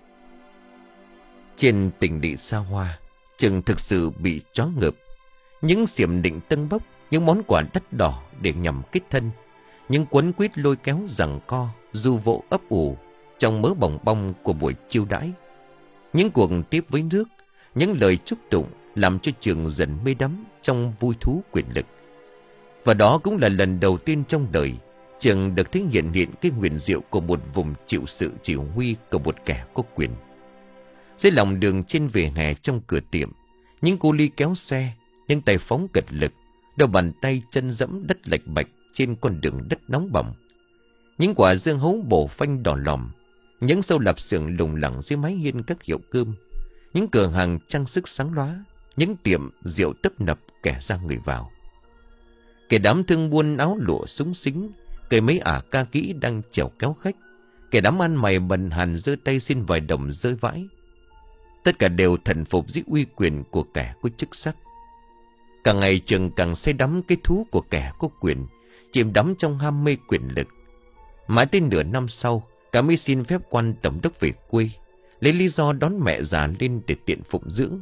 Trên tỉnh địa xa hoa, Trường thực sự bị choáng ngợp. Những xiểm định tân bốc, những món quà đắt đỏ để nhằm kết thân, những quấn quýt lôi kéo giằng co, du vỗ ấp ủ trong mớ bòng bong của buổi chiêu đãi, những cuộc tiếp với nước, những lời chúc tụng làm cho Trường dần mê đắm trong vui thú quyền lực. Và đó cũng là lần đầu tiên trong đời Trường được thấy hiện hiện cái huyền diệu của một vùng chịu sự chỉ huy của một kẻ có quyền. Dưới lòng đường, trên vỉa hè, trong cửa tiệm, những cô ly kéo xe, những tay phóng cật lực, đôi bàn tay chân dẫm đất lệch bạch trên con đường đất nóng bỏng, những quả dương hấu bổ phanh đỏ lòm, những sâu lạp xưởng lùng lẳng dưới mái hiên các hiệu cơm, những cửa hàng trang sức sáng lóa, những tiệm rượu tấp nập kẻ ra người vào. Kẻ đám thương buôn áo lụa súng xính, cây mấy ả ca kỹ đang chèo kéo khách, kẻ đám ăn mày bần hàn giơ tay xin vài đồng rơi vãi. Tất cả đều thần phục dưới uy quyền của kẻ có chức sắc. Càng ngày Trường càng say đắm cái thú của kẻ có quyền, chìm đắm trong ham mê quyền lực. Mãi tới nửa năm sau, cả mới xin phép quan tổng đốc về quê, lấy lý do đón mẹ già lên để tiện phụng dưỡng.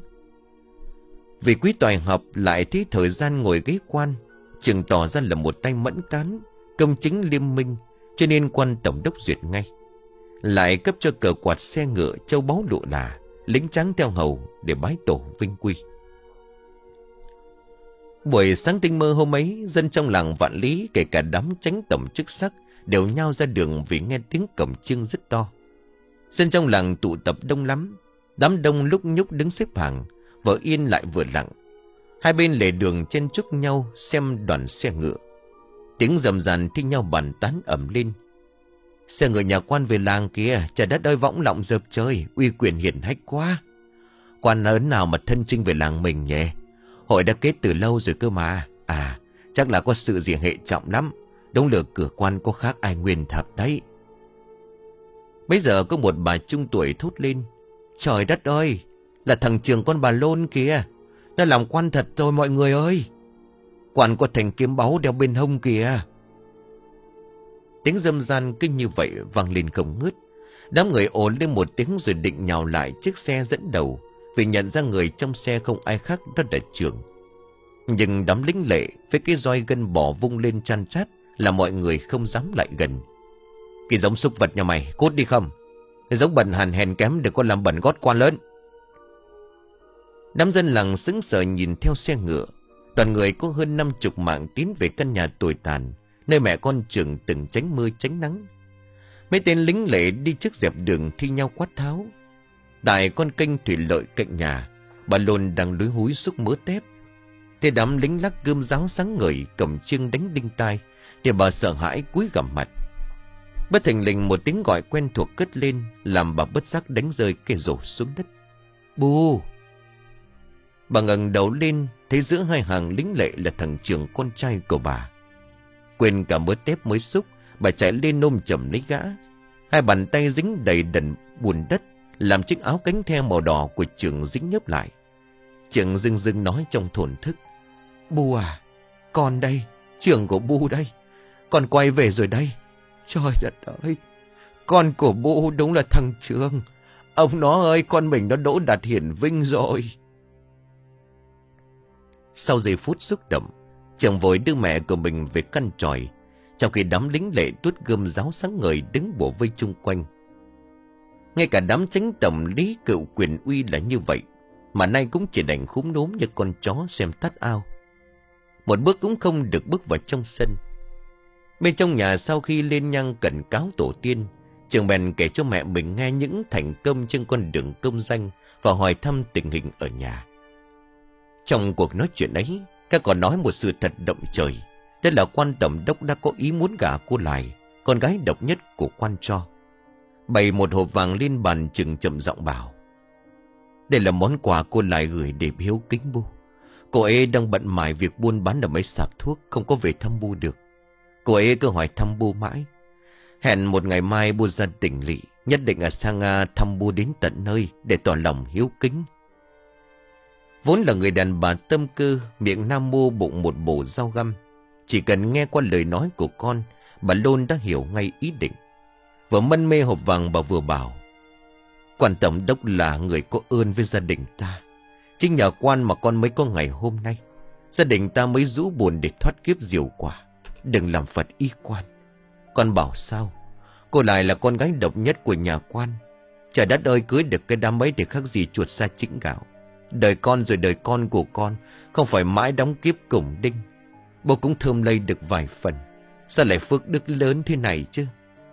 Vì quý toài học lại thấy thời gian ngồi ghế quan, Trường tỏ ra là một tay mẫn cán, công chính liêm minh, cho nên quan tổng đốc duyệt ngay. Lại cấp cho cờ quạt, xe ngựa, châu báu lụa là, lính tráng theo hầu để bái tổ vinh quy. Buổi sáng tinh mơ hôm ấy, dân trong làng Vạn Lý, kể cả đám chánh tổng chức sắc, đều nhao ra đường vì nghe tiếng cổng chiêng rất to. Dân trong làng tụ tập đông lắm, đám đông lúc nhúc đứng xếp hàng, vừa yên lại vừa lặng. Hai bên lề đường chen chúc nhau xem đoàn xe ngựa. Tiếng rầm ràn thi nhau bàn tán ầm lên. Xe ngựa nhà quan về làng kìa, trời đất ơi, võng lọng dợp trời, uy quyền hiển hách quá. Quan ớn nào mà thân chinh về làng mình nhỉ? Hội đã kết từ lâu rồi cơ mà. À, chắc là có sự gì hệ trọng lắm. Đúng là cửa quan có khác ai nguyên thập đấy. Bây giờ có một bà trung tuổi thốt lên: trời đất ơi, Là thằng Trường con bà Lôn kìa. Nó làm quan thật rồi mọi người ơi. Quan có thành kiếm báu đeo bên hông kìa. Tiếng râm ran cứ như vậy vang lên không ngớt. Đám người ồn lên một tiếng rồi định nhào lại chiếc xe dẫn đầu, vì nhận ra người trong xe không ai khác đó là Trường. Nhưng đám lính lệ với cái roi gân bò vung lên chan chát, là mọi người không dám lại gần. Cái giống súc vật nhà mày, cút đi không? Cái giống bẩn hàn hèn kém để con làm bẩn gót quan lớn. Đám dân làng sững sờ nhìn theo xe ngựa. Đoàn người có hơn năm chục mạng tiến về căn nhà tồi tàn, nơi mẹ con Trường từng tránh mưa tránh nắng. Mấy tên lính lệ đi trước dẹp đường thi nhau quát tháo. Tại con kênh thủy lợi cạnh nhà, bà Lôn đang lúi húi xúc mớ tép. Thế đám lính lắc gươm giáo sáng ngời, cầm chiêng đánh đinh tai, thì bà sợ hãi cúi gằm mặt. Bất thình lình một tiếng gọi quen thuộc cất lên, làm bà bất giác đánh rơi cái rổ xuống đất. Bu! Bà ngẩng đầu lên, thấy giữa hai hàng lính lệ là thằng Trường, con trai của bà. Quên cả mớ tép mới xúc, bà chạy lên ôm chầm lấy gã. Hai bàn tay dính đầy đần bùn đất, làm chiếc áo cánh the màu đỏ của Trường dính nhớp lại. Trường dưng dưng nói trong thổn thức: Bu à, con đây, Trường của Bu đây. Con quay về rồi đây. Trời đất ơi, con của Bu đúng là thằng Trường. Ông nó ơi, con mình nó đỗ đạt hiển vinh rồi. Sau giây phút xúc động, Trường vội đưa mẹ của mình về căn tròi, trong khi đám lính lệ tuốt gươm giáo sáng ngời đứng bủa vây chung quanh. Ngay cả đám chánh tổng lý cựu quyền uy là như vậy, mà nay cũng chỉ đành khúm núm như con chó xem tát ao. Một bước cũng không được bước vào trong sân. Bên trong nhà sau khi lên nhang cẩn cáo tổ tiên, Trường bèn kể cho mẹ mình nghe những thành công trên con đường công danh và hỏi thăm tình hình ở nhà. Trong cuộc nói chuyện ấy, các còn nói một sự thật động trời. Đó là quan tổng đốc đã có ý muốn gả cô Lại, con gái độc nhất của quan cho. Bày một hộp vàng lên bàn, Trường chậm giọng bảo: Đây là món quà cô Lại gửi để hiếu kính Bu. Cô ấy đang bận mải việc buôn bán ở mấy sạp thuốc, không có về thăm Bu được. Cô ấy cứ hỏi thăm Bu mãi. Hẹn một ngày mai Bu ra tỉnh lỵ, nhất định là sang Nga thăm Bu đến tận nơi để tỏ lòng hiếu kính. Vốn là người đàn bà tâm cơ, miệng nam mô bụng một bổ dao găm. Chỉ cần nghe qua lời nói của con, bà Lôn đã hiểu ngay ý định. Vừa mân mê hộp vàng, bà vừa bảo: Quan tổng đốc là người có ơn với gia đình ta. Chính nhờ quan mà con mới có ngày hôm nay. Gia đình ta mới rũ buồn để thoát kiếp diều quả. Đừng làm Phật y quan. Con bảo sao? Cô Lại là con gái độc nhất của nhà quan. Trời đất ơi, cưới được cái đám ấy thì khác gì chuột sa chĩnh gạo. Đời con rồi đời con của con không phải mãi đóng kiếp cùng đinh. Bố cũng thơm lây được vài phần. Sao lại phước đức lớn thế này chứ?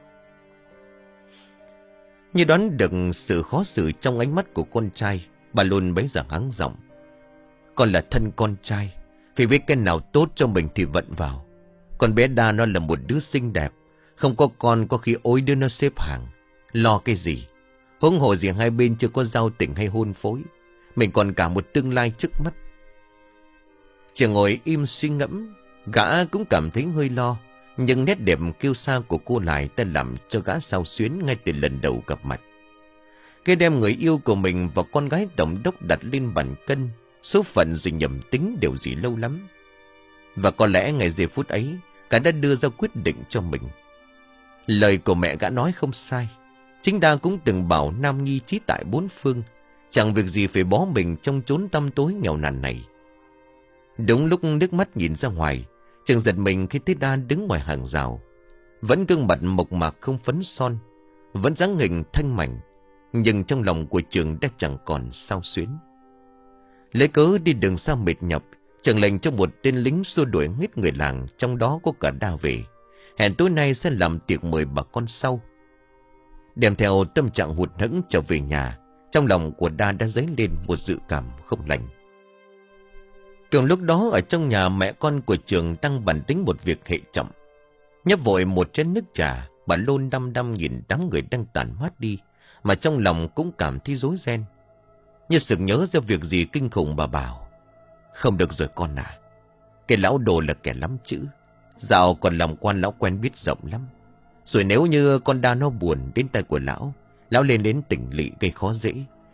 Như đoán được sự khó xử trong ánh mắt của con trai, bà Lôn bấy giờ hắng giọng: Con là thân con trai, phải biết cái nào tốt cho mình thì vận vào. Con bé Đa nó là một đứa xinh đẹp, không có con có khi ối đứa nó xếp hàng. Lo cái gì? Huống hồ gì hai bên chưa có giao tình hay hôn phối. Mình còn cả một tương lai trước mắt. Trường ngồi im suy ngẫm. Gã cũng cảm thấy hơi lo, nhưng nét đẹp kiêu sa của cô Lại đã làm cho gã xao xuyến ngay từ lần đầu gặp mặt. Cái đem người yêu của mình và con gái tổng đốc đặt lên bàn cân, số phận rồi nhầm tính đều gì lâu lắm. Và có lẽ ngày giây phút ấy, gã đã đưa ra quyết định cho mình. Lời của mẹ gã nói không sai. Chính Đa cũng từng bảo nam nhi trí tại bốn phương, chẳng việc gì phải bó mình trong chốn tăm tối nghèo nàn này. Đúng lúc nước mắt nhìn ra ngoài, Trường giật mình khi thấy Đa đứng ngoài hàng rào. Vẫn gương mặt mộc mạc không phấn son, vẫn dáng hình thanh mảnh, nhưng trong lòng của Trường đã chẳng còn sao xuyến. Lấy cớ đi đường xa mệt nhọc, Trường lệnh cho một tên lính xua đuổi hết người làng, trong đó có cả Đa về. Hẹn tối nay sẽ làm tiệc mời bà con sau. Đem theo tâm trạng hụt hẫng trở về nhà, trong lòng của Đa đã dấy lên một dự cảm không lành. Cùng lúc đó ở trong nhà, mẹ con của Trường đang bàn tính một việc hệ trọng. Nhấp vội một chén nước trà, bà Lôn đăm đăm nhìn đám người đang tản mát đi, mà trong lòng cũng cảm thấy rối ren. Như sực nhớ ra việc gì kinh khủng, bà bảo: Không được rồi con à, cái lão đồ là kẻ lắm chữ. Dạo còn làm quan lão quen biết rộng lắm. Rồi nếu như con Đa nó buồn đến tay của lão, lão lên đến tỉnh lỵ gây khó dễ,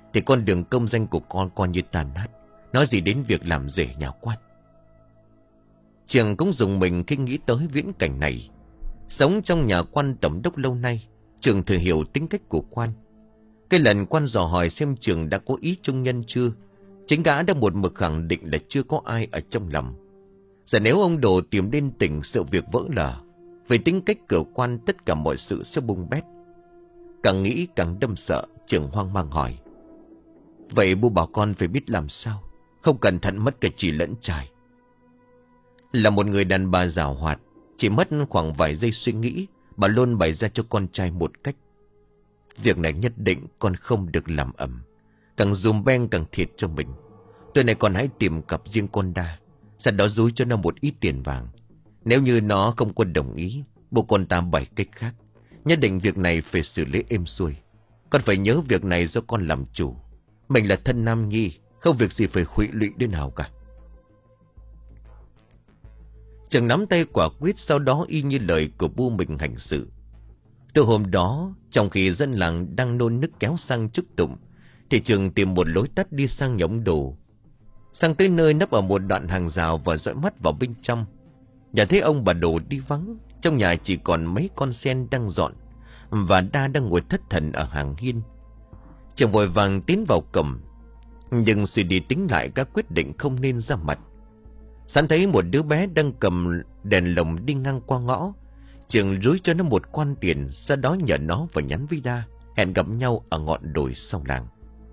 thì con đường công danh của con coi như tàn nát. Nói gì đến việc làm rể nhà quan. Trường cũng dùng mình khi nghĩ tới viễn cảnh này. Sống trong nhà quan tổng đốc lâu nay, Trường thừa hiểu tính cách của quan. Cái lần quan dò hỏi xem Trường đã có ý trung nhân chưa, chính gã đã một mực khẳng định là chưa có ai ở trong lòng. Giờ nếu ông Đồ tìm đến tỉnh, sự việc vỡ lở, về tính cách cửa quan tất cả mọi sự sẽ bung bét. Càng nghĩ càng đâm sợ, Trường hoang mang hỏi: vậy bu bảo con phải biết làm sao, không cẩn thận mất cả chỉ lẫn trai. Là một người đàn bà giàu hoạt, chỉ mất khoảng vài giây suy nghĩ, bà luôn bày ra cho con trai một cách: việc này nhất định con không được làm ầm, càng dùm beng càng thiệt cho mình. Tối nay con hãy tìm cặp riêng con Đa, sau đó dúi cho nó một ít tiền vàng. Nếu như nó không có đồng ý, bố con ta bày cách khác. Nhất định việc này phải xử lý êm xuôi. Con phải nhớ việc này do con làm chủ. Mình là thân nam nhi, không việc gì phải khuỵu lụy đến nào cả. Trường nắm tay quả quyết, sau đó y như lời của bu mình hành sự. Từ hôm đó, trong khi dân làng đang nôn nức kéo sang chúc tụng, thì Trường tìm một lối tắt đi sang nhà ông Đồ. Sang tới nơi nấp ở một đoạn hàng rào và dõi mắt vào bên trong. Nhà thấy ông bà Đồ đi vắng, trong nhà chỉ còn mấy con sen đang dọn, và Đa đang ngồi thất thần ở hàng hiên. Trường vội vàng tiến vào cầm, nhưng suy đi tính lại các quyết định không nên ra mặt. Sẵn thấy một đứa bé đang cầm đèn lồng đi ngang qua ngõ, Trường rúi cho nó một quan tiền, sau đó nhờ nó và nhắn với Đa hẹn gặp nhau ở ngọn đồi sau làng.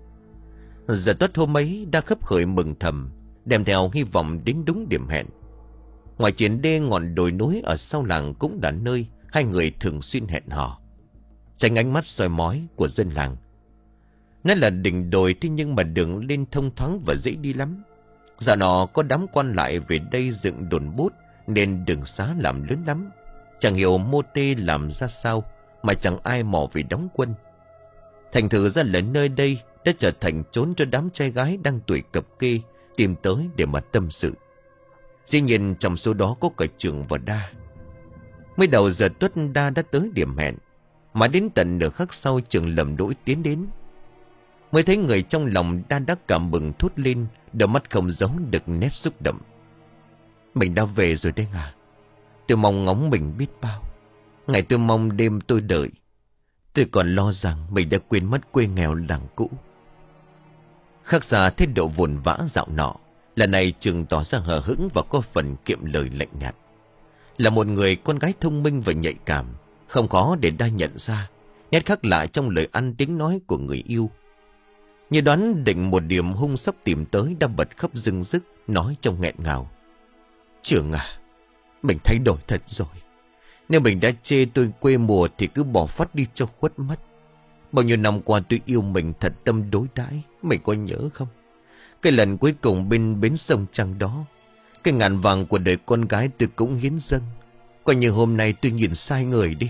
Giờ tuất hôm ấy, Đa khấp khởi mừng thầm, đem theo hy vọng đến đúng điểm hẹn. Ngoài triển đê ngọn đồi núi ở sau làng cũng là nơi hai người thường xuyên hẹn hò, tránh ánh mắt soi mói của dân làng. Nó là đỉnh đồi, thế nhưng mà đường lên thông thoáng và dễ đi lắm. Giờ nọ có đám quan lại về đây dựng đồn bút, nên đường xá làm lớn lắm. Chẳng hiểu mô tê làm ra sao mà chẳng ai mò về đóng quân. Thành thử ra là nơi đây đã trở thành chốn cho đám trai gái đang tuổi cập kê tìm tới để mà tâm sự. Dĩ nhiên trong số đó có cả Trường và Đa. Mới đầu giờ tuất, Đa đã tới điểm hẹn, mà đến tận nửa khắc sau Trường lầm đỗi tiến đến. Mới thấy người trong lòng Đa đã cảm mừng thốt lên, đôi mắt không giấu được nét xúc động. Mình đã về rồi đấy à? Tôi mong ngóng mình biết bao. Ngày tôi mong đêm tôi đợi. Tôi còn lo rằng mình đã quên mất quê nghèo làng cũ. Khác xa thái độ vồn vã dạo nọ, lần này Trường tỏ ra hờ hững và có phần kiệm lời lạnh nhạt. Là một người con gái thông minh và nhạy cảm, không khó để Đa nhận ra nét khác lạ trong lời ăn tiếng nói của người yêu. Như đoán định một điểm hung sắp tìm tới, Đa bật khóc rưng rức, nói trong nghẹn ngào: Trường à, mình thay đổi thật rồi. Nếu mình đã chê tôi quê mùa thì cứ bỏ phát đi cho khuất mắt. Bao nhiêu năm qua tôi yêu mình thật tâm đối đãi, mình có nhớ không? Cái lần cuối cùng bên bến sông Trăng đó, cái ngàn vàng của đời con gái tôi cũng hiến dâng. Coi như hôm nay tôi nhìn sai người đi.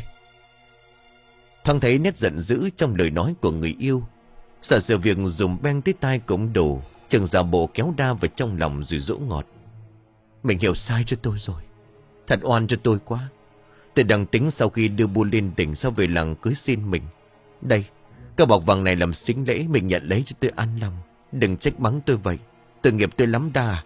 Thoáng thấy nét giận dữ trong lời nói của người yêu. Sợ sự việc dùng beng tới tai cũng đủ, Trường giả bộ kéo Đa vào trong lòng rồi dỗ ngọt: Mình hiểu sai cho tôi rồi. Thật oan cho tôi quá. Tôi đang tính sau khi đưa bu lên tỉnh sau về làng cưới xin mình. Đây, cái bọc vàng này làm sính lễ, mình nhận lấy cho tôi an lòng. Đừng trách mắng tôi vậy, tội nghiệp tôi lắm Đa.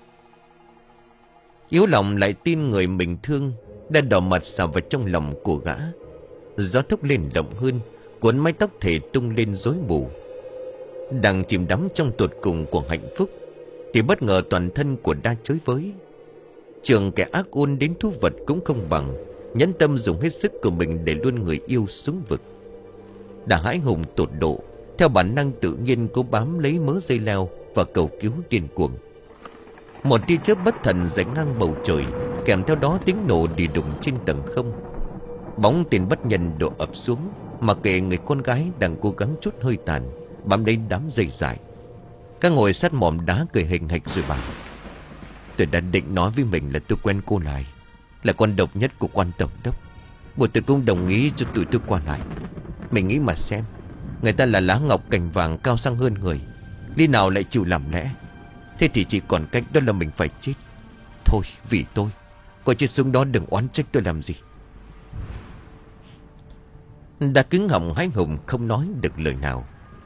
Yếu lòng lại tin người mình thương, đã đỏ mặt xả vào trong lòng của gã. Gió thốc lên động hơn, cuốn mái tóc thể tung lên rối bù. Đang chìm đắm trong tột cùng của hạnh phúc, thì bất ngờ toàn thân của Đa chới với. Trường kẻ ác ôn đến thú vật cũng không bằng, nhẫn tâm dùng hết sức của mình để luôn người yêu xuống vực. Đa hãi hùng tột độ, theo bản năng tự nhiên cố bám lấy mớ dây leo và cầu cứu điên cuồng. Một tia chớp bất thần rẽ ngang bầu trời, kèm theo đó tiếng nổ đi đùng trên tầng không. Bóng tên bất nhân đổ ập xuống, mà kệ người con gái đang cố gắng chút hơi tàn, bám lấy đám dây dài. Các ngồi sát mỏm đá cười hình hạch rồi bảo: Tôi đã định nói với mình là tôi quen cô này, là con độc nhất của quan tổng đốc. Bộ tôi cũng đồng ý cho tụi tôi qua lại. Mình nghĩ mà xem, người ta là lá ngọc cành vàng cao sang hơn người, lý nào lại chịu làm lẽ. Thế thì chỉ còn cách đó là mình phải chết. Thôi vì tôi, coi chết xuống đó đừng oán trách tôi làm gì. Đã cứng họng hái hùng không nói được lời nào.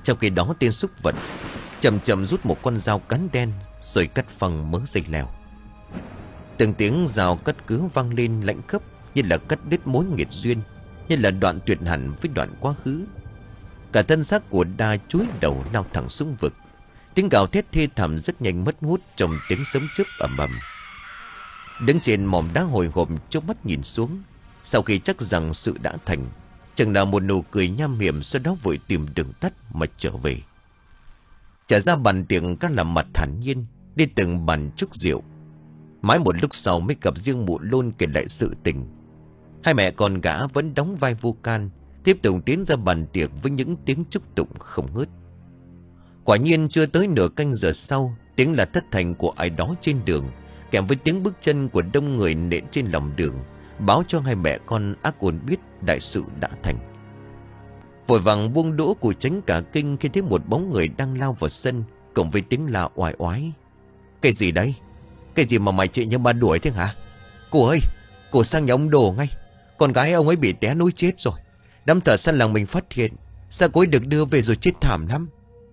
Trong khi đó tên súc vật chậm chậm rút một con dao cán đen, rồi cắt phăng mớ dây leo. Từng tiếng dao cắt cứ vang lên lãnh khốc, như là cắt đứt mối nghiệt duyên, như là đoạn tuyệt hẳn với đoạn quá khứ. Cả thân xác của Đa chúi đầu lao thẳng xuống vực. Tiếng gào thét thê thảm rất nhanh mất hút trong tiếng sấm chớp ầm ầm. Đứng trên mỏm đá hồi hộp chớp mắt nhìn xuống, sau khi chắc rằng sự đã thành, chừng nào một nụ cười nham hiểm, sau đó vội tìm đường tắt mà trở về. Trở ra bàn tiệc, các làm mặt thản nhiên đi từng bàn chúc rượu. Mãi một lúc sau mới gặp riêng mụ Lôn kể lại sự tình. Hai mẹ con gã vẫn đóng vai vô can, tiếp tục tiến ra bàn tiệc với những tiếng chúc tụng không ngớt. Quả nhiên chưa tới nửa canh giờ sau, tiếng là thất thành của ai đó trên đường, kèm với tiếng bước chân của đông người nện trên lòng đường, báo cho hai mẹ con ác ôn biết đại sự đã thành. Vội vàng buông đũa của tránh cả kinh khi thấy một bóng người đang lao vào sân, cộng với tiếng la oai oái. Cái gì đấy? Cái gì mà mày chị như ba đuổi thế hả? Cô ơi, cô sang nhà ông Đồ ngay. Con gái ông ấy bị té núi chết rồi. Đám thợ săn làng mình phát hiện, sao cô ấy được đưa về rồi chết thảm lắm.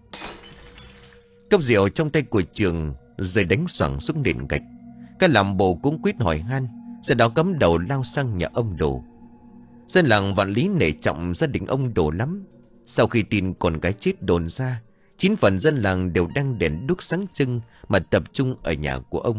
Cốc rượu trong tay của Trường rơi đánh xoảng xuống nền gạch. Các làm bộ cũng quýt hỏi han, sau đó cắm đầu lao sang nhà ông Đồ. Dân làng Vạn Lý nể trọng gia đình ông Đồ lắm. Sau khi tin con gái chết đồn ra, chín phần dân làng đều đang đèn đuốc sáng trưng mà tập trung ở nhà của ông.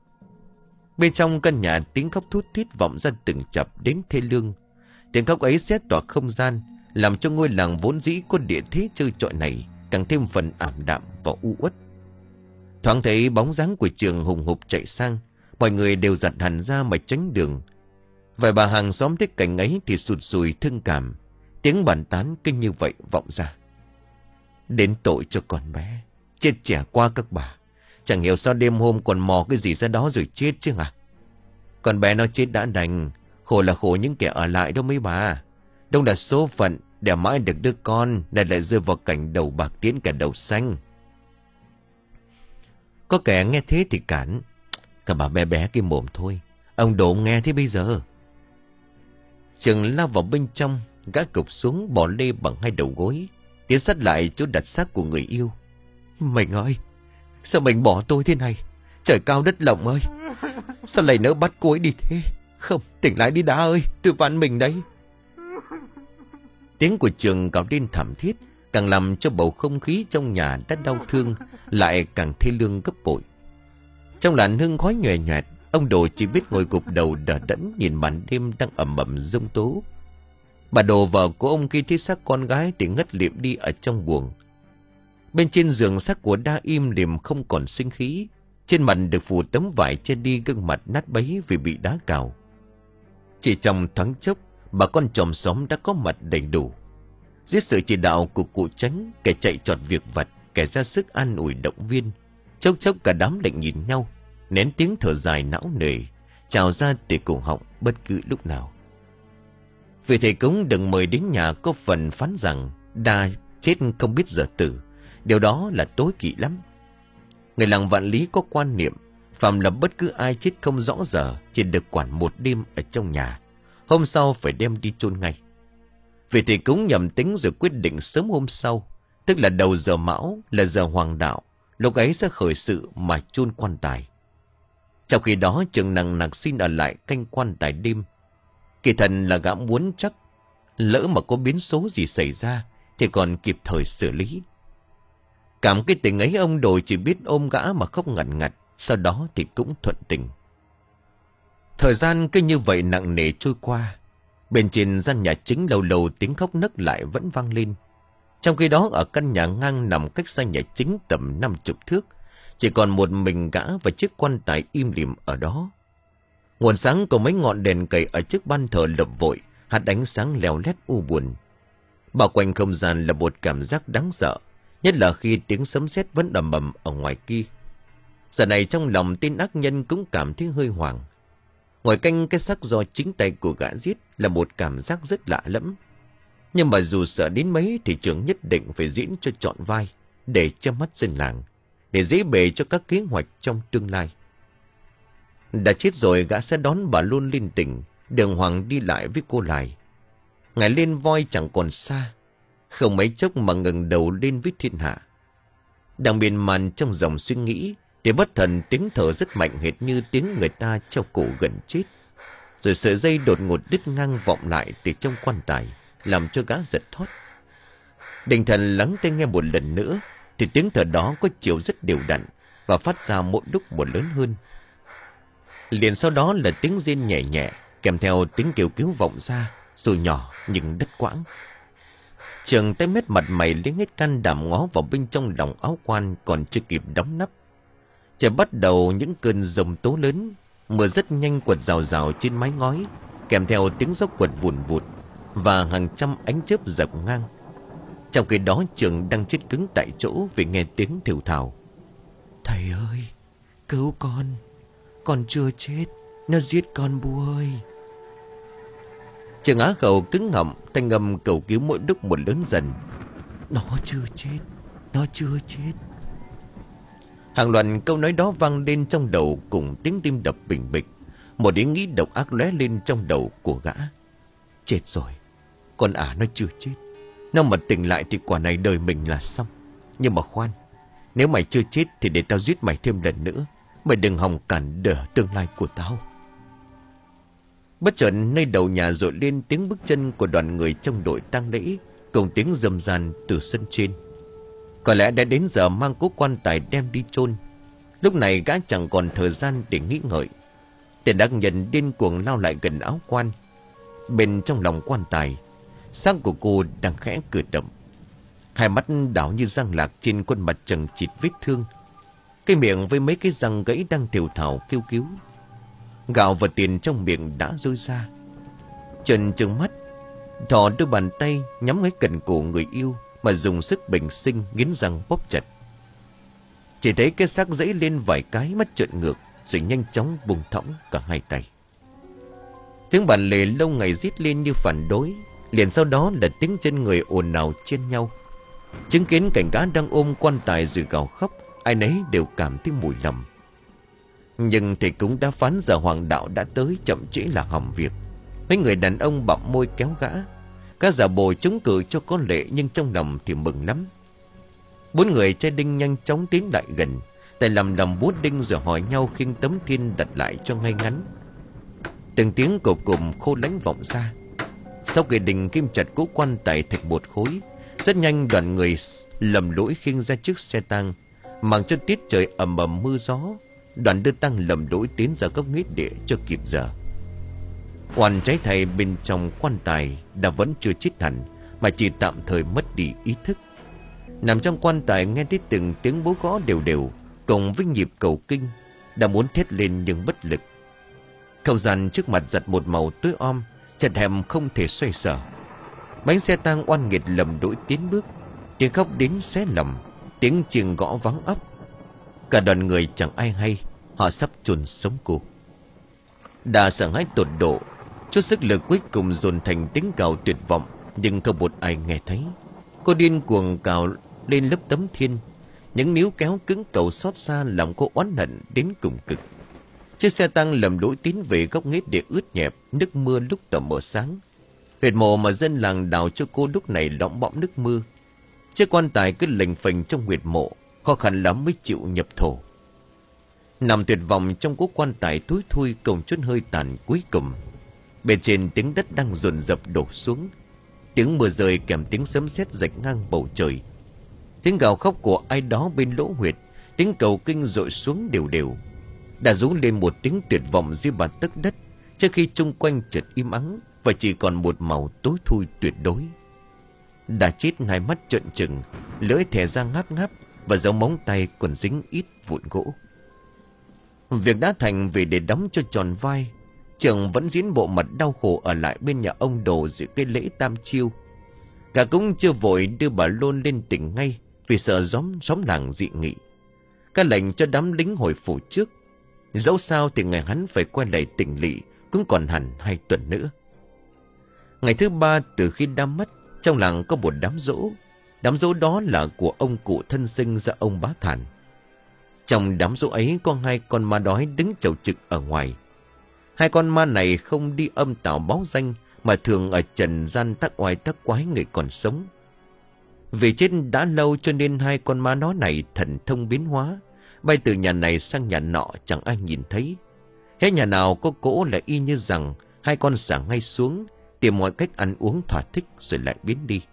Bên trong căn nhà tiếng khóc thút thít vọng ra từng chập đến thê lương. Tiếng khóc ấy xé tỏa không gian, làm cho ngôi làng vốn dĩ có địa thế trơ trọi này càng thêm phần ảm đạm và u uất. Thoáng thấy bóng dáng của Trường hùng hục chạy sang, mọi người đều giật hẳn ra mà tránh đường. Vài bà hàng xóm thấy cảnh ấy thì sụt sùi thương cảm, tiếng bàn tán kinh như vậy vọng ra. Đến tội cho con bé, chết trẻ qua các bà. Chẳng hiểu sao đêm hôm còn mò cái gì ra đó rồi chết chứ hả? Con bé nó chết đã đành, khổ là khổ những kẻ ở lại đâu mấy bà. Đông là số phận, để mãi được đứa con này lại rơi vào cảnh đầu bạc tiễn cả đầu xanh. Có kẻ nghe thế thì cản. Cả bà bé bé cái mồm thôi, ông Đồ nghe thế bây giờ. Trường lao vào bên trong, gã cục xuống bỏ lê bằng hai đầu gối, tiến sát lại chỗ đặt xác của người yêu. Mình ơi, sao mình bỏ tôi thế này? Trời cao đất rộng ơi, sao lại nỡ bắt cô ấy đi thế? Không, tỉnh lại đi Đá ơi, tôi van mình đấy. Tiếng của Trường gào lên thảm thiết, càng làm cho bầu không khí trong nhà đã đau thương lại càng thê lương gấp bội. Trong làn hương khói nhòe nhòe, ông Đồ chỉ biết ngồi gục đầu đờ đẫn nhìn màn đêm đang ầm ầm giông tố. Bà Đồ vợ của ông khi thấy xác con gái thì ngất lịm đi ở trong buồng. Bên trên giường xác của Đa im lìm không còn sinh khí, trên mặt được phủ tấm vải che đi gương mặt nát bấy vì bị đá cào. Chỉ trong thoáng chốc, bà con chòm xóm đã có mặt đầy đủ. Dưới sự chỉ đạo của cụ Chánh, kẻ chạy trọt việc vặt, kẻ ra sức an ủi động viên, chốc chốc cả đám lại nhìn nhau, nén tiếng thở dài não nề trào ra từ cổ họng bất cứ lúc nào. Vị thầy cúng đừng mời đến nhà có phần phán rằng Đa chết không biết giờ tử. Điều đó là tối kỵ lắm. Người làng Vạn Lý có quan niệm phàm là bất cứ ai chết không rõ giờ chỉ được quản một đêm ở trong nhà, hôm sau phải đem đi chôn ngay. Vị thầy cúng nhầm tính rồi quyết định sớm hôm sau, tức là đầu giờ mão, là giờ hoàng đạo, lúc ấy sẽ khởi sự mà chôn quan tài. Trong khi đó Trường nặng nặc xin ở lại canh quan tài đêm. Kỳ thần là gã muốn chắc lỡ mà có biến số gì xảy ra thì còn kịp thời xử lý. Cảm cái tình ấy, ông Đồ chỉ biết ôm gã mà khóc ngặt ngặt, sau đó thì cũng thuận tình. Thời gian cứ như vậy nặng nề trôi qua. Bên trên gian nhà chính lâu lâu tiếng khóc nấc lại vẫn vang lên. Trong khi đó ở căn nhà ngang nằm cách xa nhà chính tầm năm chục thước, chỉ còn một mình gã và chiếc quan tài im lìm ở đó. Nguồn sáng của mấy ngọn đèn cầy ở trước ban thờ lập vội, hạt ánh sáng leo lét u buồn. Bao quanh không gian là một cảm giác đáng sợ, nhất là khi tiếng sấm sét vẫn ầm ầm ở ngoài kia. Giờ này trong lòng tên ác nhân cũng cảm thấy hơi hoảng. Ngồi canh cái xác do chính tay của gã giết là một cảm giác rất lạ lẫm. Nhưng mà dù sợ đến mấy thì Trường nhất định phải diễn cho trọn vai, để che mắt dân làng, để dễ bề cho các kế hoạch trong tương lai. Đã chết rồi gã sẽ đón bà Luôn lên tỉnh, đường hoàng đi lại với cô lại. Ngày lên voi chẳng còn xa. Không mấy chốc mà ngẩng đầu lên với thiên hạ. Đang miên man trong dòng suy nghĩ thì bất thần tiếng thở rất mạnh, hệt như tiếng người ta treo cổ gần chết. Rồi sợi dây đột ngột đứt ngang vọng lại từ trong quan tài, làm cho gã giật thót. Định thần lắng tai nghe một lần nữa thì tiếng thở đó có chiều rất đều đặn và phát ra mỗi lúc một lớn hơn. Liền sau đó là tiếng rên nhẹ nhẹ kèm theo tiếng kêu cứu vọng ra, dù nhỏ nhưng đứt quãng. Trường tay mét mặt mày lấy hết can đảm ngó vào bên trong lòng áo quan còn chưa kịp đóng nắp. Trời bắt đầu những cơn giông tố lớn, mưa rất nhanh quật rào rào trên mái ngói, kèm theo tiếng gió quật vùn vụt và hàng trăm ánh chớp dọc ngang. Trong khi đó Trường đang chết cứng tại chỗ vì nghe tiếng thều thào: "Thầy ơi, cứu con, con chưa chết, nó giết con Bu ơi." Trường á khẩu cứng họng, thanh âm cầu cứu mỗi lúc một lớn dần: "Nó chưa chết, nó chưa chết." Hàng loạt câu nói đó vang lên trong đầu cùng tiếng tim đập bình bịch. Một ý nghĩ độc ác lóe lên trong đầu của gã: chết rồi, con ả nó chưa chết. Nó mà tỉnh lại thì quả này đời mình là xong. Nhưng mà khoan, nếu mày chưa chết thì để tao giết mày thêm lần nữa. Mày đừng hòng cản trở tương lai của tao. Bất chợt nơi đầu nhà dội lên tiếng bước chân của đoàn người trong đội tang lễ, cùng tiếng rầm ran từ sân trên. Có lẽ đã đến giờ mang cố quan tài đem đi chôn. Lúc này gã chẳng còn thời gian để nghĩ ngợi. Tên đắc nhân điên cuồng lao lại gần áo quan. Bên trong lòng quan tài, xác của cô đang khẽ cử động. Hai mắt đảo như răng lạc trên khuôn mặt chằng chịt vết thương. Cái miệng với mấy cái răng gãy đang thều thào kêu cứu. Gạo và tiền trong miệng đã rơi ra. Trần trừng mắt, thò đôi bàn tay nhắm ngay cần cổ người yêu mà dùng sức bình sinh nghiến răng bóp chặt. Chỉ thấy cái xác dãy lên vài cái, mắt trợn ngược, rồi nhanh chóng buông thõng cả hai tay. Tiếng bàn lề lâu ngày rít lên như phản đối. Liền sau đó là tiếng chân người ồn ào chen nhau. Chứng kiến cảnh gã đang ôm quan tài rồi gào khóc, ai nấy đều cảm thấy mùi lầm. Nhưng thầy cũng đã phán giờ hoàng đạo đã tới, chậm trễ là hỏng việc. Mấy người đàn ông bặm môi kéo gã. Gã giả bộ chống cự cho có lệ, nhưng trong lòng thì mừng lắm. Bốn người trai đinh nhanh chóng tiến lại gần, tay lầm lầm búa đinh rồi hỏi nhau khiêng tấm thiên đặt lại cho ngay ngắn. Từng tiếng cộp cụm khô lánh vọng ra. Sau khi đình kim chặt cố quan tài thành một khối, rất nhanh đoàn người lầm lỗi khiêng ra chiếc xe tang. Mặc cho tiết trời ầm ầm mưa gió, đoàn đưa tang lầm lỗi tiến ra gốc nghĩa địa cho kịp giờ. Oan trái thầy bên trong quan tài đã vẫn chưa chết hẳn, mà chỉ tạm thời mất đi ý thức. Nằm trong quan tài nghe thấy từng tiếng búa gõ đều đều, cùng với nhịp cầu kinh, đã muốn thét lên nhưng bất lực. Không gian trước mặt giật một màu tối om, chật hẹp không thể xoay sở. Bánh xe tang oan nghiệt lầm đỗi tiến bước, tiếng khóc đến xé lòng, tiếng chiêng gõ vắng ấp. Cả đoàn người chẳng ai hay họ sắp chôn sống cô. Đã sợ hãi tột độ, chút sức lực cuối cùng dồn thành tiếng cào tuyệt vọng, nhưng không một ai nghe thấy. Cô điên cuồng cào lên lớp tấm thiên. Những níu kéo cứng cầu xót xa làm cô oán hận đến cùng cực. Chiếc xe tăng lầm lỗi tiến về góc nghếch để ướt nhẹp, nước mưa lúc tờ mờ sáng. Huyệt mộ mà dân làng đào cho cô lúc này lõm bõm nước mưa. Chiếc quan tài cứ lềnh phềnh trong huyệt mộ, khó khăn lắm mới chịu nhập thổ. Nằm tuyệt vọng trong cố quan tài túi thui cùng chút hơi tàn cuối cùng. Bên trên tiếng đất đang dồn dập đổ xuống. Tiếng mưa rơi kèm tiếng sấm sét rạch ngang bầu trời. Tiếng gào khóc của ai đó bên lỗ huyệt, tiếng cầu kinh dội xuống đều đều, đã rú lên một tiếng tuyệt vọng dưới bàn tấc đất, trước khi chung quanh chợt im ắng và chỉ còn một màu tối thui tuyệt đối. Đã chết hai mắt trợn trừng, lưỡi thè ra ngáp ngáp và dấu móng tay còn dính ít vụn gỗ. Việc đã thành vì để đóng cho tròn vai, Trường vẫn diễn bộ mặt đau khổ ở lại bên nhà ông Đồ dự cái lễ tam chiêu. Cả cũng chưa vội đưa bà Lôn lên tỉnh ngay, vì sợ xóm xóm làng dị nghị. Các lệnh cho đám lính hồi phủ trước. Dẫu sao thì ngày hắn phải quay lại tỉnh lỵ cũng còn hẳn hai tuần nữa. Ngày thứ ba từ khi đã mất, trong làng có một đám giỗ. Đám giỗ đó là của ông cụ thân sinh ra ông Bá Thản. Trong đám giỗ ấy có hai con ma đói đứng chầu trực ở ngoài. Hai con ma này không đi âm tào báo danh, mà thường ở trần gian tác oai tác quái người còn sống. Vì chết đã lâu cho nên hai con ma nó này thần thông biến hóa, bay từ nhà này sang nhà nọ chẳng ai nhìn thấy. Hết nhà nào có cỗ là y như rằng hai con xả ngay xuống, tìm mọi cách ăn uống thỏa thích rồi lại biến đi.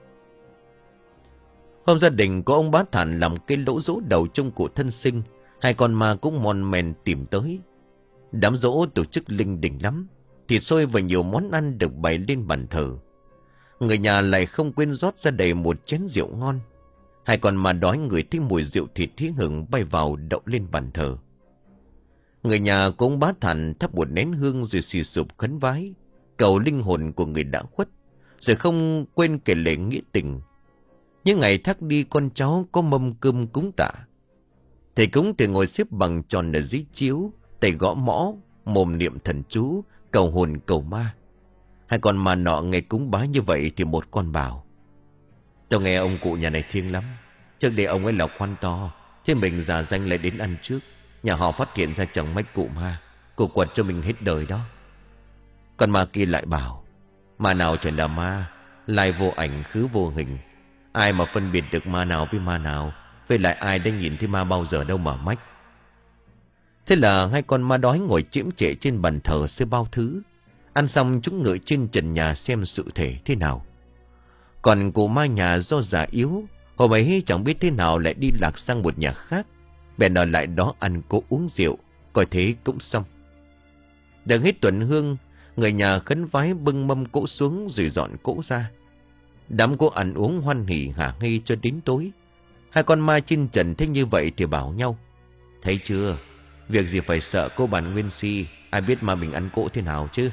Hôm gia đình có ông bá Thản làm cái lỗ giỗ đầu trong cụ thân sinh, hai con ma cũng mon men tìm tới. Đám giỗ tổ chức linh đình lắm, thịt xôi và nhiều món ăn được bày lên bàn thờ. Người nhà lại không quên rót ra đầy một chén rượu ngon. Hai con ma đói người thấy mùi rượu thịt thí hửng bay vào đậu lên bàn thờ. Người nhà của ông bá Thản thắp một nén hương rồi xì sụp khấn vái, cầu linh hồn của người đã khuất, rồi không quên kể lễ nghĩa tình. Những ngày thác đi con cháu có mâm cơm cúng tạ. Thầy cúng thì ngồi xếp bằng tròn ở dưới chiếu, tay gõ mõ, mồm niệm thần chú, cầu hồn cầu ma. Hai con ma nọ nghe cúng bái như vậy thì một con bảo: "Tao nghe ông cụ nhà này thiêng lắm. Trước đây ông ấy là quan to, thế mình giả danh lại đến ăn trước. Nhà họ phát hiện ra chẳng mách cụ ma, cụ quật cho mình hết đời đó." Con ma kia lại bảo: "Ma nào chẳng là ma, lai vô ảnh khứ vô hình. Ai mà phân biệt được ma nào với ma nào? Với lại ai đã nhìn thấy ma bao giờ đâu mà mách." Thế là hai con ma đói ngồi chiếm trệ trên bàn thờ xưa bao thứ. Ăn xong chúng ngự trên trần nhà xem sự thể thế nào. Còn cụ ma nhà do già yếu, hôm ấy chẳng biết thế nào lại đi lạc sang một nhà khác, bèn ở lại đó ăn cố uống rượu, coi thế cũng xong. Đợi hết tuần hương, người nhà khấn vái bưng mâm cỗ xuống rồi dọn cỗ ra. Đám cỗ ăn uống hoan hỉ hả nghi cho đến tối. Hai con ma trên trần thấy như vậy thì bảo nhau: "Thấy chưa, việc gì phải sợ cô bản nguyên si, ai biết mà mình ăn cỗ thế nào chứ."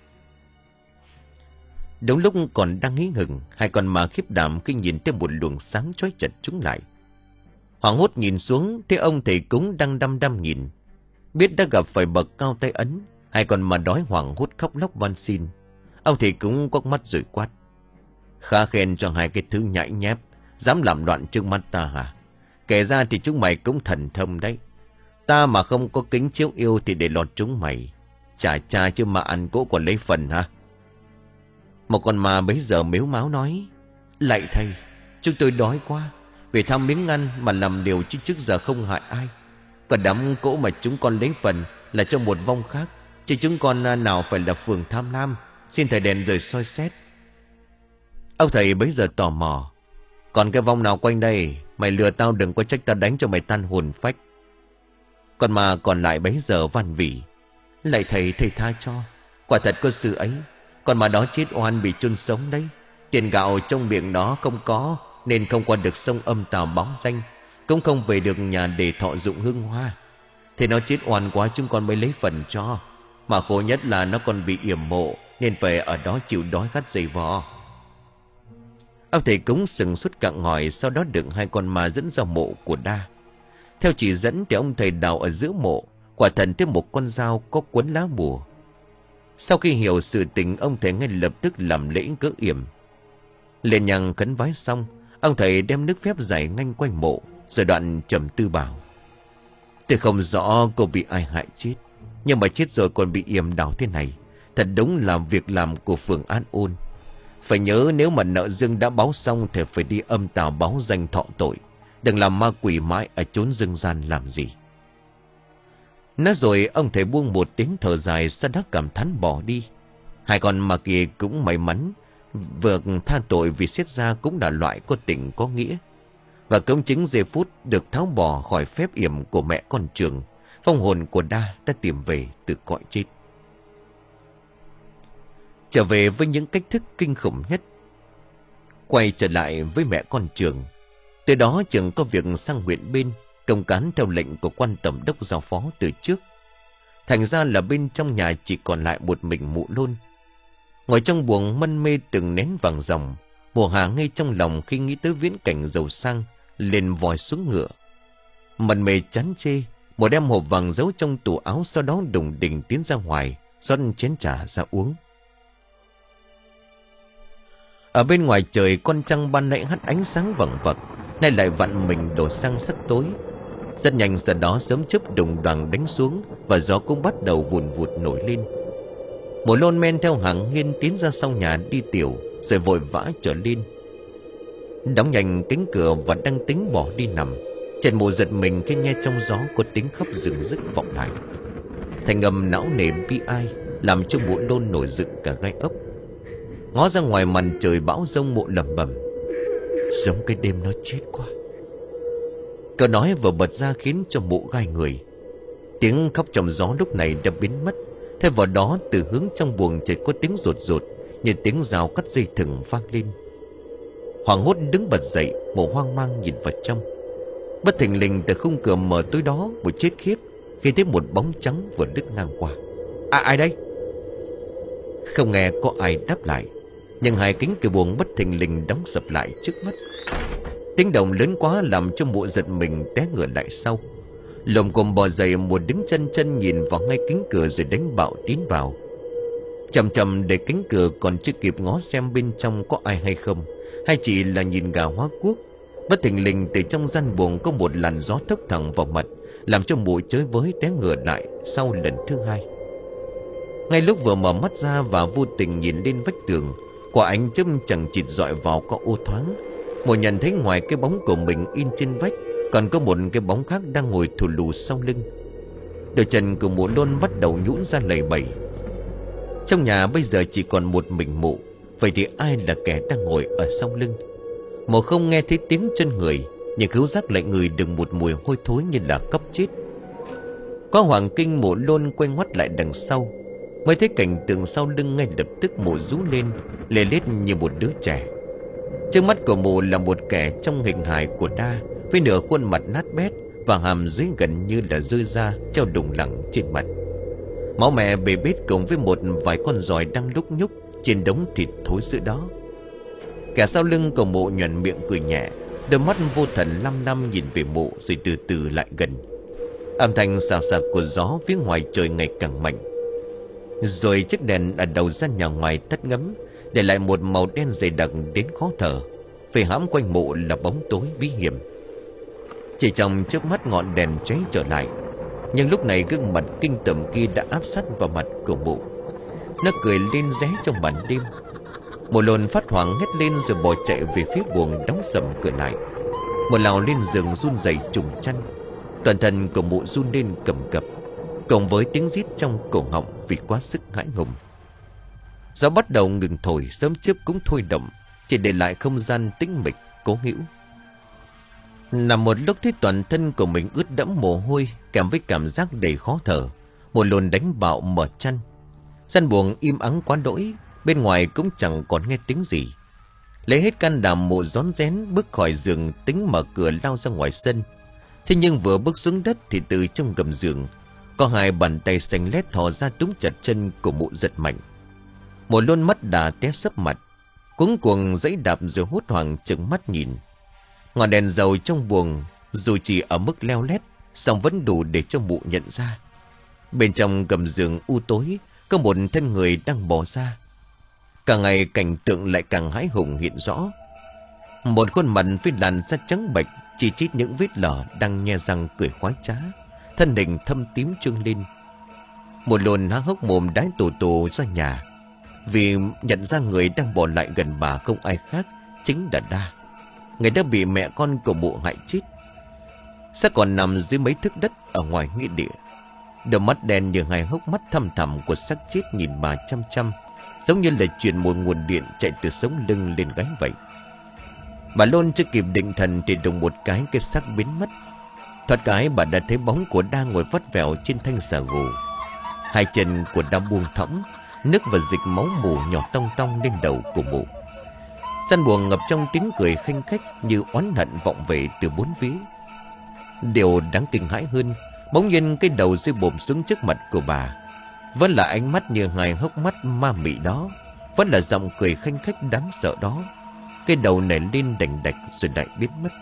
Đúng lúc còn đang hí hửng, hai con ma khiếp đảm khi nhìn thấy một luồng sáng chói chật chúng lại. Hoảng hốt nhìn xuống, thấy ông thầy cúng đang đăm đăm nhìn. Biết đã gặp phải bậc cao tay ấn, hai con ma đói hoảng hốt khóc lóc van xin. Ông thầy cúng quắc mắt rồi quát: "Khá khen cho hai cái thứ nhãi nhép, dám làm loạn trước mắt ta hả? Kể ra thì chúng mày cũng thần thông đấy. Ta mà không có kính chiếu yêu thì để lọt chúng mày. Chả cha chứ mà ăn cỗ còn lấy phần hả?" Một con ma bấy giờ mếu máo nói: "Lạy thầy, chúng tôi đói quá, vì tham miếng ăn mà làm điều chứ trước giờ không hại ai. Còn đám cỗ mà chúng con lấy phần là cho một vong khác, chứ chúng con nào phải là phường tham lam. Xin thầy đèn rồi soi xét." Ông thầy bấy giờ tò mò: "Còn cái vong nào quanh đây? Mày lừa tao đừng có trách tao đánh cho mày tan hồn phách." Còn mà còn lại bấy giờ van vỉ: "Lạy thầy, thầy tha cho. Quả thật có sự ấy. Còn mà đó chết oan bị chôn sống đấy. Tiền gạo trong miệng nó không có, nên không qua được sông âm tào báo danh, cũng không về được nhà để thọ dụng hương hoa. Thế nó chết oan quá chúng con mới lấy phần cho. Mà khổ nhất là nó còn bị yểm mộ, nên phải ở đó chịu đói khát dày vò." Ông thầy cúng sừng suốt cặn ngòi, sau đó được hai con ma dẫn ra mộ của Đa. Theo chỉ dẫn thì ông thầy đào ở giữa mộ, quả thần thêm một con dao có quấn lá bùa. Sau khi hiểu sự tình, ông thầy ngay lập tức làm lễ cỡ yểm. Lên nhang khấn vái xong, ông thầy đem nước phép rải nhanh quanh mộ, rồi đoạn trầm tư bảo: "Tôi không rõ cô bị ai hại chết, nhưng mà chết rồi còn bị yểm đào thế này, thật đúng là việc làm của phường An Ôn. Phải nhớ nếu mà nợ dương đã báo xong thì phải đi âm tào báo danh thọ tội, đừng làm ma quỷ mãi ở chốn dương gian làm gì." Nói rồi ông thầy buông một tiếng thở dài, sau đó cảm thán bỏ đi. Hai con ma kia cũng may mắn vượt tha tội, vì xét ra cũng là loại có tình có nghĩa. Và cũng chính giây phút được tháo bỏ khỏi phép yểm của mẹ con Trường, phong hồn của Đa đã tìm về từ cõi chết, trở về với những cách thức kinh khủng nhất. Quay trở lại với mẹ con Trường, từ đó Trường có việc sang huyện bên công cán theo lệnh của quan tổng đốc giao phó từ trước. Thành ra là bên trong nhà chỉ còn lại một mình mụ Lôn, ngồi trong buồng mân mê từng nén vàng ròng. Mùa Hà ngay trong lòng khi nghĩ tới viễn cảnh giàu sang, liền vòi xuống ngựa. Mân mê chán chê, một đem hộp vàng giấu trong tủ áo, sau đó đùng đỉnh tiến ra ngoài rót chén trà ra uống. Ở bên ngoài trời, con trăng ban nãy hắt ánh sáng vằng vặc, nay lại vặn mình đổ sang sắc tối. Rất nhanh sau đó sớm chớp đùng đoàng đánh xuống, và gió cũng bắt đầu vùn vụt nổi lên. Một Lôn men theo hàng nghiên tiến ra sau nhà đi tiểu, rồi vội vã trở lên. Đóng nhanh cánh cửa và đang tính bỏ đi nằm, Trần Mụ giật mình khi nghe trong gió có tiếng khóc rừng rức vọng lại. Thành âm não nề bi ai làm cho Mụ Đôn nổi dựng cả gai ốc. Ngó ra ngoài màn trời bão giông, Mụ lẩm bẩm: giống cái đêm nó chết quá. Câu nói vừa bật ra khiến cho Mụ gai người. Tiếng khóc trong gió lúc này đã biến mất. Thay vào đó từ hướng trong buồng chỉ có tiếng rột rột, như tiếng rào cắt dây thừng vang lên. Hoảng hốt đứng bật dậy, Mụ hoang mang nhìn vào trong. Bất thình lình từ khung cửa mở tối đó, Mụ chết khiếp khi thấy một bóng trắng vừa đứt ngang qua. À, ai đây? Không nghe có ai đáp lại, nhưng hai cánh cửa buồng bất thình lình đóng sập lại trước mắt. Tiếng động lớn quá làm cho Mụ giật mình té ngửa lại sau. Lồm cồm bò dậy, Mụ đứng chân chân nhìn vào ngay cánh cửa rồi đánh bạo tiến vào. Chậm chậm để cánh cửa còn chưa kịp ngó xem bên trong có ai hay không, hay chỉ là nhìn gà hóa cuốc, bất thình lình từ trong gian buồng có một làn gió thốc thẳng vào mặt, làm cho Mụ chới với té ngửa lại sau lần thứ hai. Ngay lúc vừa mở mắt ra và vô tình nhìn lên vách tường, quả ánh chớp chẳng chịt dọi vào có ô thoáng, Mụ nhận thấy ngoài cái bóng của mình in trên vách, còn có một cái bóng khác đang ngồi thù lù sau lưng. Đôi chân của Mụ Đôn bắt đầu nhũn ra lầy bầy. Trong nhà bây giờ chỉ còn một mình Mụ, vậy thì ai là kẻ đang ngồi ở sau lưng? Mụ không nghe thấy tiếng chân người, nhưng khứu giác lại ngửi được một mùi hôi thối như là cóc chết. Có hoàng kinh, Mụ Đôn quay ngoắt lại đằng sau, mới thấy cảnh tượng sau lưng. Ngay lập tức Mụ rú lên, lê lết như một đứa trẻ. Trước mắt của Mụ là một kẻ trong hình hài của Đa, với nửa khuôn mặt nát bét và hàm dưới gần như là rơi ra treo đùng lẳng trên mặt. Máu mẹ bê bết cùng với một vài con giòi đang lúc nhúc trên đống thịt thối giữa đó. Kẻ sau lưng của Mụ nhoẻn miệng cười nhẹ, đôi mắt vô thần lăm lăm nhìn về Mụ rồi từ từ lại gần. Âm thanh xào xạc của gió phía ngoài trời ngày càng mạnh. Rồi chiếc đèn ở đầu gian nhà ngoài tắt ngấm, để lại một màu đen dày đặc đến khó thở. Về hãm quanh Mụ là bóng tối bí hiểm. Chỉ trong chớp mắt ngọn đèn cháy trở lại, nhưng lúc này gương mặt kinh tởm kia đã áp sát vào mặt của Mụ. Nó cười lên ré trong màn đêm. Mụ Lôn phát hoảng hét lên rồi bỏ chạy về phía buồng đóng sầm cửa lại. Mụ lao lên giường run rẩy trùng chăn. Toàn thân của Mụ run lên cầm cập, cộng với tiếng rít trong cổ họng vì quá sức hãi hùng. Gió bắt đầu ngừng thổi, sớm chớp cũng thôi động, chỉ để lại không gian tĩnh mịch cố hữu. Nằm một lúc thấy toàn thân của mình ướt đẫm mồ hôi, kèm với cảm giác đầy khó thở, Mụ Lôn đánh bạo mở chăn. Gian buồng im ắng quá đỗi, bên ngoài cũng chẳng còn nghe tiếng gì. Lấy hết can đảm, Mụ rón rén bước khỏi giường, tính mở cửa lao ra ngoài sân. Thế nhưng vừa bước xuống đất thì từ trong gầm giường có hai bàn tay xanh lét thò ra túm chặt chân của Mụ giật mạnh. Mụ Lôn mắt đà té sấp mặt, cuống cuồng giãy đạp rồi hốt hoảng trừng mắt nhìn. Ngọn đèn dầu trong buồng dù chỉ ở mức leo lét, song vẫn đủ để cho Mụ nhận ra. Bên trong gầm giường u tối có một thân người đang bò ra. Càng ngày cảnh tượng lại càng hãi hùng hiện rõ. Một khuôn mặt với làn da trắng bệch, chỉ chít những vết lở, đang nhe răng cười khoái trá, thân hình thâm tím trương lên. Mụ Lôn há hốc mồm đái tù tù ra nhà, vì nhận ra người đang bỏ lại gần bà không ai khác chính là Đa, người đã bị mẹ con của Mụ hại chết. Xác còn nằm dưới mấy thước đất ở ngoài nghĩa địa. Đôi mắt đen như hai hốc mắt thăm thẳm của xác chết nhìn bà chăm chăm, giống như là chuyển một nguồn điện chạy từ sống lưng lên gáy vậy. Bà Lôn chưa kịp định thần thì đùng một cái cái xác biến mất. Thoát cái bà đã thấy bóng của Đa ngồi vắt vẻo trên thanh xà gù. Hai chân của Đa buông thõng, nước và dịch máu mù nhỏ tong tong lên đầu của Mụ. Gian buồng ngập trong tiếng cười khanh khách như oán hận vọng về từ bốn phía. Điều đáng kinh hãi hơn, bỗng nhiên cái đầu rơi bồm xuống trước mặt của bà. Vẫn là ánh mắt như hai hốc mắt ma mị đó, vẫn là giọng cười khanh khách đáng sợ đó. Cái đầu nảy lên đành đạch rồi lại biến mất.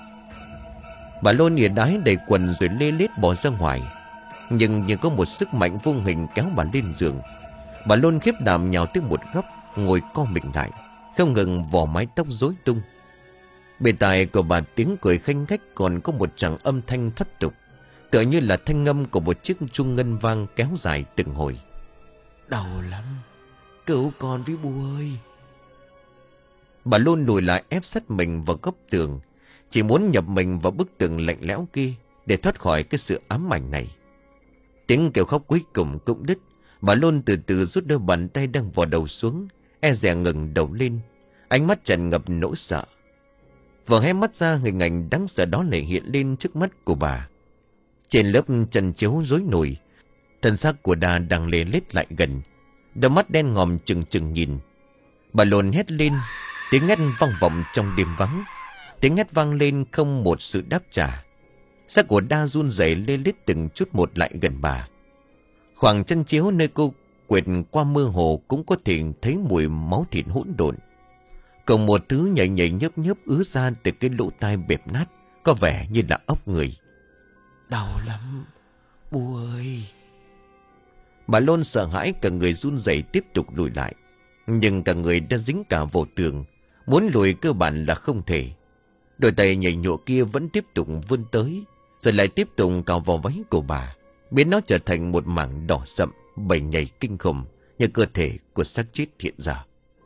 Bà Lôn ỉa đái đầy quần rồi lê lết bỏ ra ngoài. Nhưng như có một sức mạnh vô hình kéo bà lên giường. Bà Lôn khiếp đảm nhào tới một góc, ngồi co mình lại, không ngừng vò mái tóc rối tung. Bên tai của bà tiếng cười khanh khách còn có một tràng âm thanh thất tục, tựa như là thanh ngâm của một chiếc chuông ngân vang kéo dài từng hồi. Đau lắm, cứu con với Bu ơi. Bà luôn lùi lại ép sát mình vào góc tường, chỉ muốn nhập mình vào bức tường lạnh lẽo kia để thoát khỏi cái sự ám ảnh này. Tiếng kêu khóc cuối cùng cũng đứt. Bà luôn từ từ rút đôi bàn tay đang vò đầu xuống, e dè ngẩng đầu lên, ánh mắt tràn ngập nỗi sợ. Vừa hé mắt ra, hình ảnh đáng sợ đó lại hiện lên trước mắt của bà. Trên lớp trần chiếu rối nổi, thân xác của Đa đang lê lết lại gần, đôi mắt đen ngòm trừng trừng nhìn. Bà lồn hét lên, tiếng hét vang vọng trong đêm vắng. Tiếng hét vang lên không một sự đáp trả. Xác của Đa run rẩy lê lết từng chút một lại gần bà. Khoảng chân chiếu nơi cô quệt qua mơ hồ cũng có thể thấy mùi máu thịt hỗn độn. Còn một thứ nhảy nhảy nhớp nhớp ứa ra từ cái lỗ tai bẹp nát, có vẻ như là ốc người. Đau lắm, bu ơi. Bà Lôn sợ hãi, cả người run rẩy tiếp tục lùi lại. Nhưng cả người đã dính cả vào tường, muốn lùi cơ bản là không thể. Đôi tay nhảy nhụa kia vẫn tiếp tục vươn tới, rồi lại tiếp tục cào vào váy của bà, biến nó trở thành một mảng đỏ sậm, bầy nhảy kinh khủng như cơ thể của xác chết hiện ra.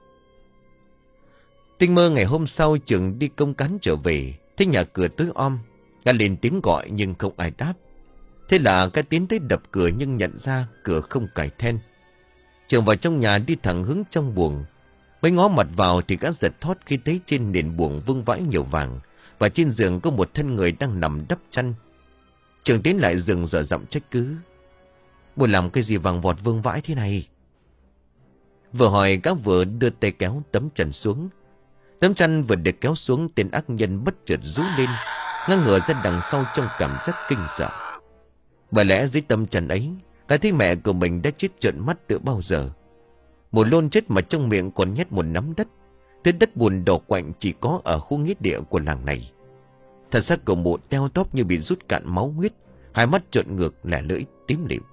Tinh mơ ngày hôm sau, Trường đi công cán trở về, thấy nhà cửa tối om. Gã lên tiếng gọi nhưng không ai đáp. Thế là gã tiến tới đập cửa nhưng nhận ra cửa không cài then. Trường vào trong nhà đi thẳng hướng trong buồng. Mới ngó mặt vào thì gã giật thót khi thấy trên nền buồng vương vãi nhiều vàng, và trên giường có một thân người đang nằm đắp chăn. Trường tiến lại giường dở giọng trách cứ: "Muốn làm cái gì vàng vọt vương vãi thế này?" Vừa hỏi gã vừa đưa tay kéo tấm chăn xuống. Tấm chăn vừa được kéo xuống, tên ác nhân bất chợt rú lên, ngã ngửa ra đằng sau trong cảm giác kinh sợ. Bởi lẽ dưới tấm chăn ấy, gã thấy mẹ của mình đã chết trợn mắt từ bao giờ. Một lôn chết mà trong miệng còn nhét một nắm đất. Thứ đất bùn đỏ quạnh chỉ có ở khu nghĩa địa của làng này. Thân xác của mụ teo tóp như bị rút cạn máu huyết, hai mắt trợn ngược, lẻ lưỡi tím lịm.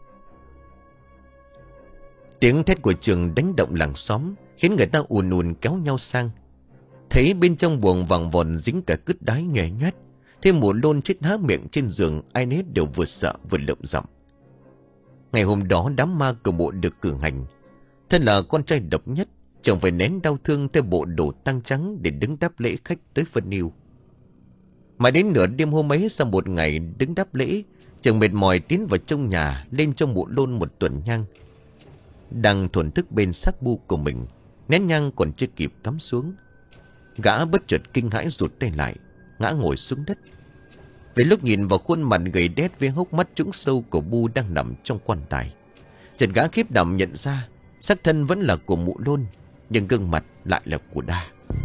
Tiếng thét của Trường đánh động làng xóm, khiến người ta ùn ùn kéo nhau sang. Thấy bên trong buồng vàng vòn dính cả cứt đái nhòe nhát, thêm một lôn chết há miệng trên giường, ai nấy đều vừa sợ vừa lợm giọng. Ngày hôm đó đám ma của mụ được cử hành. Thân là con trai độc nhất, chồng phải nén đau thương theo bộ đồ tang trắng để đứng đáp lễ khách tới phân yêu. Mà đến nửa đêm hôm ấy, sau một ngày đứng đáp lễ, chồng mệt mỏi tiến vào trong nhà, lên cho mụ lôn một tuần nhang. Đang thổn thức bên xác bu của mình, nén nhang còn chưa kịp cắm xuống, gã bất chợt kinh hãi rụt tay lại, ngã ngồi xuống đất. Về lúc nhìn vào khuôn mặt gầy đét với hốc mắt trũng sâu của bu đang nằm trong quan tài, chợt gã khiếp đảm nhận ra xác thân vẫn là của mụ lôn, nhưng gương mặt lại là của Đa.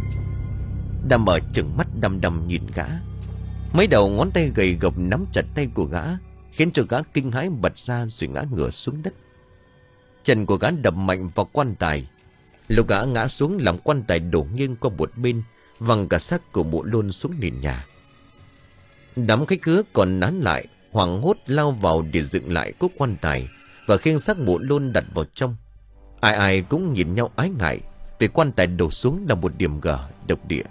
Đa mở trừng mắt đăm đăm nhìn gã. Mấy đầu ngón tay gầy gộc nắm chặt tay của gã, khiến cho gã kinh hãi bật ra rồi ngã ngửa xuống đất. Chân của gã đập mạnh vào quan tài. Lúc gã ngã xuống làm quan tài đổ nghiêng qua một bên, văng cả xác của mụ lôn xuống nền nhà. Đám khách khứa còn nán lại, hoảng hốt lao vào để dựng lại cốt quan tài và khiêng xác mụ lôn đặt vào trong. Ai ai cũng nhìn nhau ái ngại, vì quan tài đổ xuống là một điểm gở độc địa.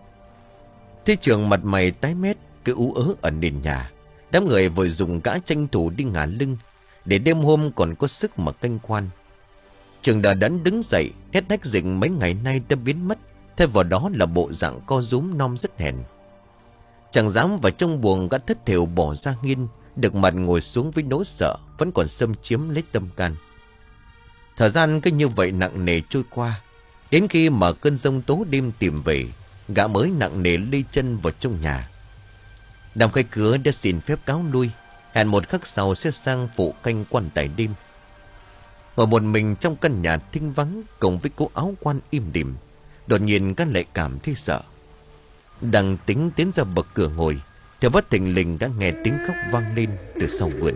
Thế Trường mặt mày tái mét, cứ ú ớ ở nền nhà. Đám người vội dùng gã tranh thủ đi ngả lưng, để đêm hôm còn có sức mà canh quan. Trường đờ đẫn đứng dậy, nét nách dịch mấy ngày nay đã biến mất, thay vào đó là bộ dạng co rúm non rất hèn. Chẳng dám vào trong buồng, gã thất thểu bỏ ra nghiên, được mặt ngồi xuống với nỗi sợ vẫn còn xâm chiếm lấy tâm can. Thời gian cứ như vậy nặng nề trôi qua, đến khi mà cơn giông tố đêm tìm về, gã mới nặng nề lê chân vào trong nhà. Đám khách khứa đã xin phép cáo lui, hẹn một khắc sau sẽ sang phụ canh quan tài đêm. Ngồi một mình trong căn nhà thinh vắng, cùng với cô áo quan im đìm, đột nhiên các lại cảm thấy sợ. Đang tính tiến ra bậc cửa ngồi, thì bất thình lình đã nghe tiếng khóc vang lên từ sau vườn.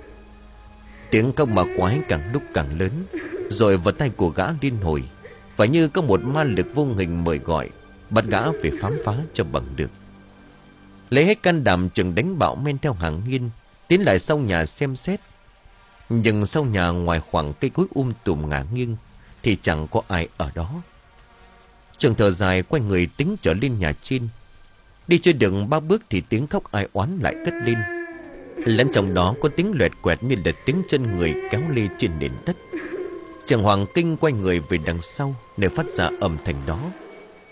Tiếng khóc ma quái càng lúc càng lớn, rồi vào tay của gã liên hồi, và như có một ma lực vô hình mời gọi, bắt gã phải khám phá cho bằng được. Lấy hết can đảm, Trường đánh bạo men theo hàng hiên, tiến lại sau nhà xem xét. Nhưng sau nhà, ngoài khoảng cây cối um tùm ngả nghiêng, thì chẳng có ai ở đó. Trường thở dài, quay người tính trở lên nhà trên. Đi chưa được ba bước thì tiếng khóc ai oán lại cất lên. Lẫn trong đó có tiếng loẹt quẹt như là tiếng chân người kéo lê trên nền đất. Trường hoàng kinh quay người về đằng sau, nơi phát ra âm thanh đó.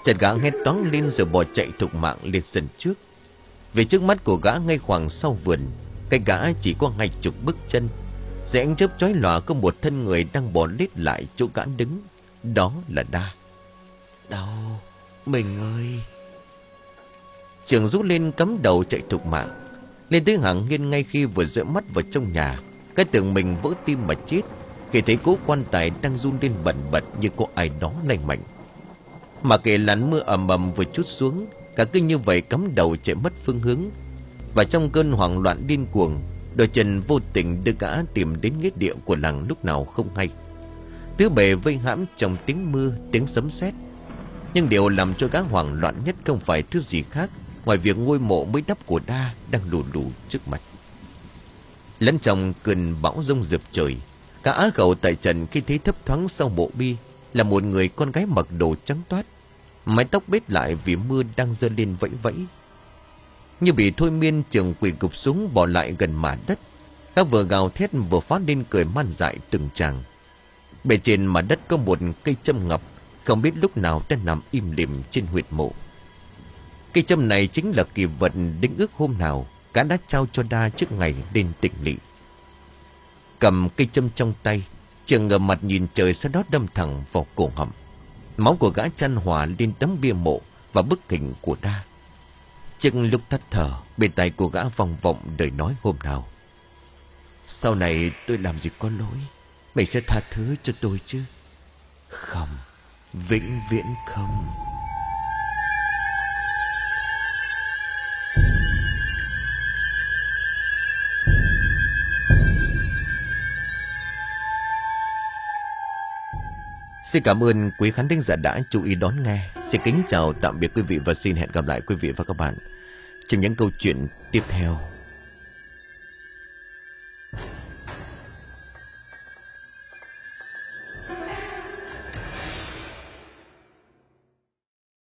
Chợt gã hét toáng lên rồi bỏ chạy thục mạng lên sân trước. Về trước mắt của gã ngay khoảng sau vườn, cái gã chỉ có hai chục bước chân. Dưới ánh chớp chói lòa có một thân người đang bỏ lết lại chỗ gã đứng. Đó là Đa. Đâu, mình ơi. Trường rú lên cắm đầu chạy thục mạng. Lên tới hàng hiên ngay khi vừa dõi mắt vào trong nhà, cái tưởng mình vỡ tim mà chết khi thấy cố quan tài đang run lên bần bật như có ai đó lay mạnh. Mà kể làn mưa ầm ầm vừa trút xuống, cả cứ như vậy cắm đầu chạy mất phương hướng. Và trong cơn hoảng loạn điên cuồng, đôi chân vô tình đưa gã tìm đến nghĩa địa của làng lúc nào không hay. Tứ bề vây hãm trong tiếng mưa, tiếng sấm sét. Nhưng điều làm cho gã hoảng loạn nhất không phải thứ gì khác ngoài việc ngôi mộ mới đắp của Đa đang lù lù trước mặt. Lẫn trong cơn bão rông rực trời, cả á khẩu tại trần khi thấy thấp thoáng sau mộ bi là một người con gái mặc đồ trắng toát, mái tóc bết lại vì mưa đang giơ lên vẫy vẫy. Như bị thôi miên, Trường quỳ gục xuống bỏ lại gần mả đất. Các vừa gào thét vừa phát lên cười man dại từng tràng. Bề trên mặt đất có một cây châm ngập, không biết lúc nào đã nằm im lìm trên huyệt mộ. Cây châm này chính là kỳ vật đính ước hôm nào gã đã trao cho Đa trước ngày lên tỉnh lỵ. Cầm cây châm trong tay, Trường ngửa mặt nhìn trời, sau đó đâm thẳng vào cổ họng. Máu của gã chan hòa lên tấm bia mộ và bức hình của Đa. Chừng lúc thất thở, bên tai của gã vòng vọng đời nói hôm nào: sau này tôi làm gì có lỗi, mày sẽ tha thứ cho tôi chứ? Không, vĩnh viễn không. Xin cảm ơn quý khán thính giả đã chú ý đón nghe. Xin kính chào tạm biệt quý vị và xin hẹn gặp lại quý vị và các bạn trong những câu chuyện tiếp theo.